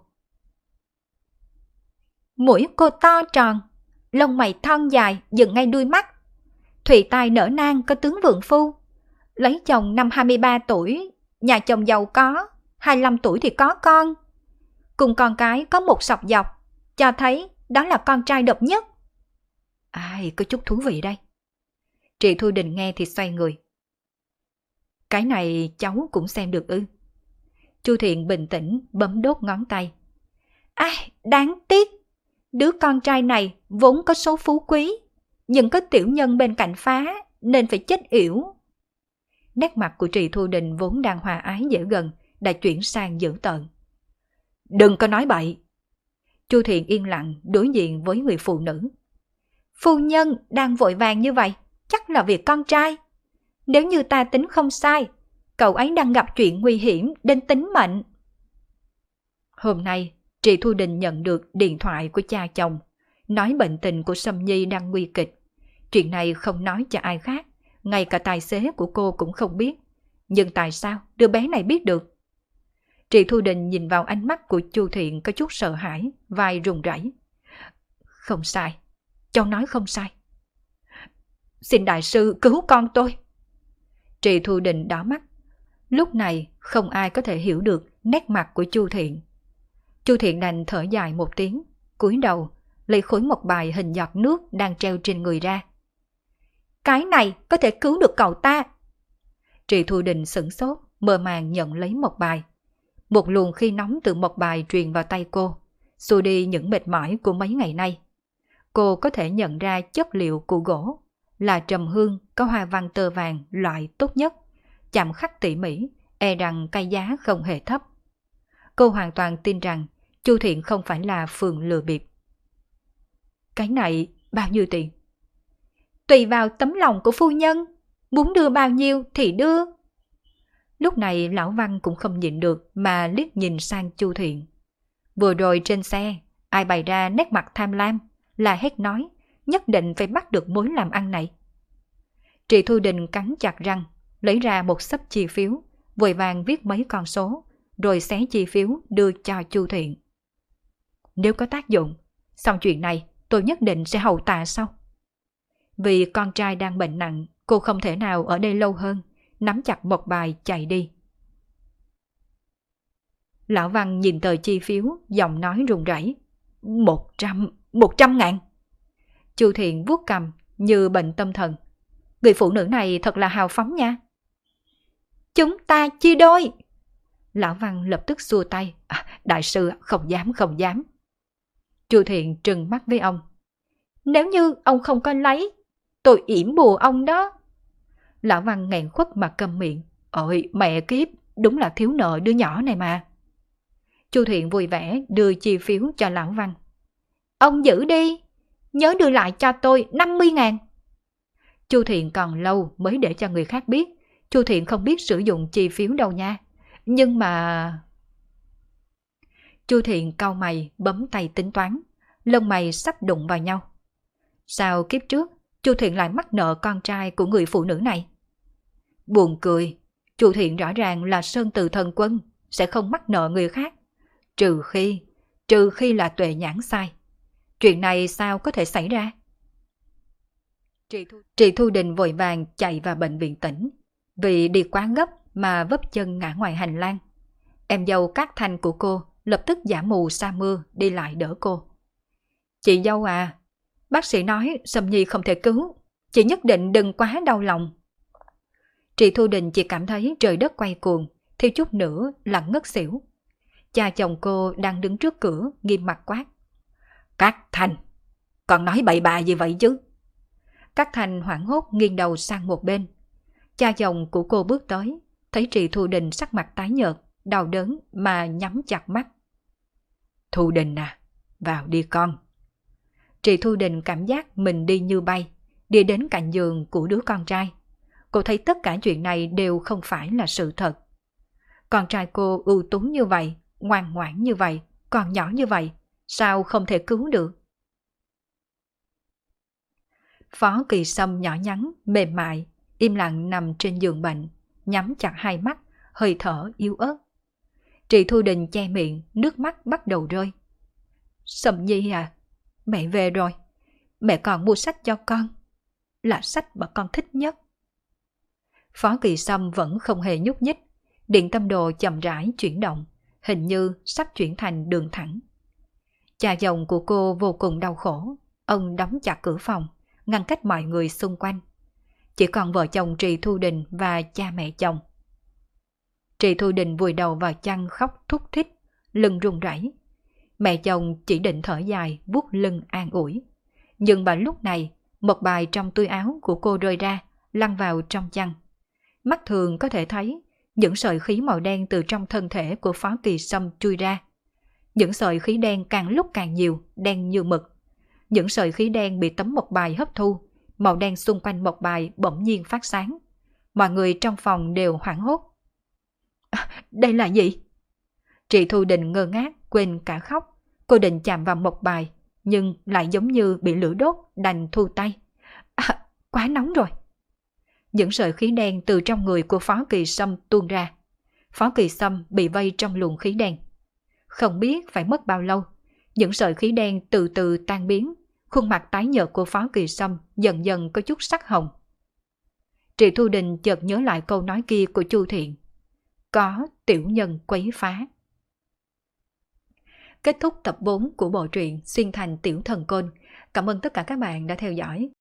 Mũi cô to tròn, lông mày thon dài dựng ngay đuôi mắt. Thùy tai nở nang có tướng vượng phu. Lấy chồng năm 23 tuổi, nhà chồng giàu có, 25 tuổi thì có con. Cùng con cái có một sọc dọc, cho thấy đó là con trai độc nhất. Ai, có chút thú vị đây. Trì Thu Đình nghe thì xoay người. Cái này cháu cũng xem được ư? Chu Thiện bình tĩnh bấm đốt ngón tay. Ai, đáng tiếc. Đứa con trai này vốn có số phú quý, nhưng có tiểu nhân bên cạnh phá nên phải chết yểu. Nét mặt của Trì Thu Đình vốn đang hòa ái dễ gần đã chuyển sang dữ tợn. Đừng có nói bậy. Chu Thiện yên lặng đối diện với người phụ nữ. Phu nhân đang vội vàng như vậy, chắc là việc con trai. Nếu như ta tính không sai, cậu ấy đang gặp chuyện nguy hiểm đến tính mệnh. Hôm nay, Trì Thu Đình nhận được điện thoại của cha chồng, nói bệnh tình của Sâm Nhi đang nguy kịch. Chuyện này không nói cho ai khác, ngay cả tài xế của cô cũng không biết. Nhưng tại sao đứa bé này biết được? Trì Thu Đình nhìn vào ánh mắt của Chu Thiện có chút sợ hãi, vai run rẩy. Không sai, cháu nói không sai. Xin đại sư cứu con tôi. Trì Thu Đình đỏ mắt. Lúc này không ai có thể hiểu được nét mặt của Chu Thiện. Chu Thiện đành thở dài một tiếng, cúi đầu, lấy khối mộc bài hình giọt nước đang treo trên người ra. Cái này có thể cứu được cậu ta. Trì Thu Đình sửng sốt, mơ màng nhận lấy mộc bài. Một luồng khí nóng từ mộc bài truyền vào tay cô, xua đi những mệt mỏi của mấy ngày nay. Cô có thể nhận ra chất liệu của gỗ là trầm hương có hoa văn tơ vàng loại tốt nhất, chạm khắc tỉ mỉ, e rằng cái giá không hề thấp. Cô hoàn toàn tin rằng Chu Thiện không phải là phường lừa bịp. Cái này bao nhiêu tiền? Tùy vào tấm lòng của phu nhân, muốn đưa bao nhiêu thì đưa. Lúc này Lão Văn cũng không nhịn được mà liếc nhìn sang Chu Thiện. Vừa rồi trên xe, ai bày ra nét mặt tham lam, là hét nói, nhất định phải bắt được mối làm ăn này. Trì Thu Đình cắn chặt răng, lấy ra một xấp chi phiếu, vội vàng viết mấy con số, rồi xé chi phiếu đưa cho Chu Thiện. Nếu có tác dụng, xong chuyện này tôi nhất định sẽ hậu tạ sau. Vì con trai đang bệnh nặng, cô không thể nào ở đây lâu hơn, nắm chặt một bài chạy đi. Lão Văn nhìn tờ chi phiếu, giọng nói run rẩy. 100 ngàn. Chu Thiện vuốt cằm như bệnh tâm thần. Người phụ nữ này thật là hào phóng nha. Chúng ta chia đôi. Lão Văn lập tức xua tay. Đại sư không dám. Chu Thiện trừng mắt với ông. Nếu như ông không có lấy, tôi yểm bùa ông đó. Lão Văn nghẹn khuất mà câm miệng. Ôi mẹ kiếp, đúng là thiếu nợ đứa nhỏ này mà. Chu Thiện vui vẻ đưa chi phiếu cho Lão Văn. Ông giữ đi, nhớ đưa lại cho tôi 50 ngàn. Chu Thiện còn lâu mới để cho người khác biết, Chu Thiện không biết sử dụng chi phiếu đâu nha. Nhưng mà... Chu Thiện cau mày bấm tay tính toán, lông mày sắp đụng vào nhau. Sao kiếp trước Chu Thiện lại mắc nợ con trai của người phụ nữ này? Buồn cười, Chu Thiện rõ ràng là Sơn Từ Thần Quân, sẽ không mắc nợ người khác. Trừ khi là tuệ nhãn sai. Chuyện này sao có thể xảy ra? Trị Thu Đình vội vàng chạy vào bệnh viện tỉnh. Vì đi quá gấp mà vấp chân ngã ngoài hành lang. Em dâu Cát Thanh của cô lập tức giả mù sa mưa đi lại đỡ cô. Chị dâu à, bác sĩ nói Sâm Nhi không thể cứu, chị nhất định đừng quá đau lòng. Trị Thu Đình chỉ cảm thấy trời đất quay cuồng, thiếu chút nữa là ngất xỉu. Cha chồng cô đang đứng trước cửa nghiêm mặt quát. Cát Thanh, còn nói bậy bạ gì vậy chứ? Cát Thanh hoảng hốt nghiêng đầu sang một bên. Cha chồng của cô bước tới, thấy Trị Thu Đình sắc mặt tái nhợt, đau đớn mà nhắm chặt mắt. Thu Đình à, vào đi con. Trị Thu Đình cảm giác mình đi như bay, đi đến cạnh giường của đứa con trai. Cô thấy tất cả chuyện này đều không phải là sự thật. Con trai cô ưu tú như vậy, ngoan ngoãn như vậy, còn nhỏ như vậy, sao không thể cứu được? Phó Kỳ Sâm nhỏ nhắn, mềm mại, im lặng nằm trên giường bệnh, nhắm chặt hai mắt, hơi thở yếu ớt. Trị Thu Đình che miệng, nước mắt bắt đầu rơi. Sâm Nhi à, mẹ về rồi, mẹ còn mua sách cho con, là sách mà con thích nhất. Phó Kỳ Sâm vẫn không hề nhúc nhích, điện tâm đồ chậm rãi chuyển động, hình như sắp chuyển thành đường thẳng. Cha chồng của cô vô cùng đau khổ, ông đóng chặt cửa phòng, ngăn cách mọi người xung quanh. Chỉ còn vợ chồng Trị Thu Đình và cha mẹ chồng. Trị Thu Đình vùi đầu vào chăn khóc thút thít, lưng run rẩy. Mẹ chồng chỉ định thở dài vuốt lưng an ủi. Nhưng vào lúc này, một bài trong túi áo của cô rơi ra, lăn vào trong chăn. Mắt thường có thể thấy những sợi khí màu đen từ trong thân thể của Phó Kỳ Sâm chui ra. Những sợi khí đen càng lúc càng nhiều, đen như mực. Những sợi khí đen bị tấm một bài hấp thu, màu đen xung quanh một bài bỗng nhiên phát sáng. Mọi người trong phòng đều hoảng hốt. Đây là gì? Trị Thu Đình ngơ ngác, quên cả khóc. Cô định chạm vào một bài, nhưng lại giống như bị lửa đốt, đành thu tay. Quá nóng rồi. Những sợi khí đen từ trong người của Phó Kỳ Sâm tuôn ra. Phó Kỳ Sâm bị vây trong luồng khí đen. Không biết phải mất bao lâu, những sợi khí đen từ từ tan biến, khuôn mặt tái nhợt của Phó Kỳ Sâm dần dần có chút sắc hồng. Trị Thu Đình chợt nhớ lại câu nói kia của Chu Thiện. Có tiểu nhân quấy phá. Kết thúc tập 4 của bộ truyện Xuyên Thành Tiểu Thần Côn. Cảm ơn tất cả các bạn đã theo dõi.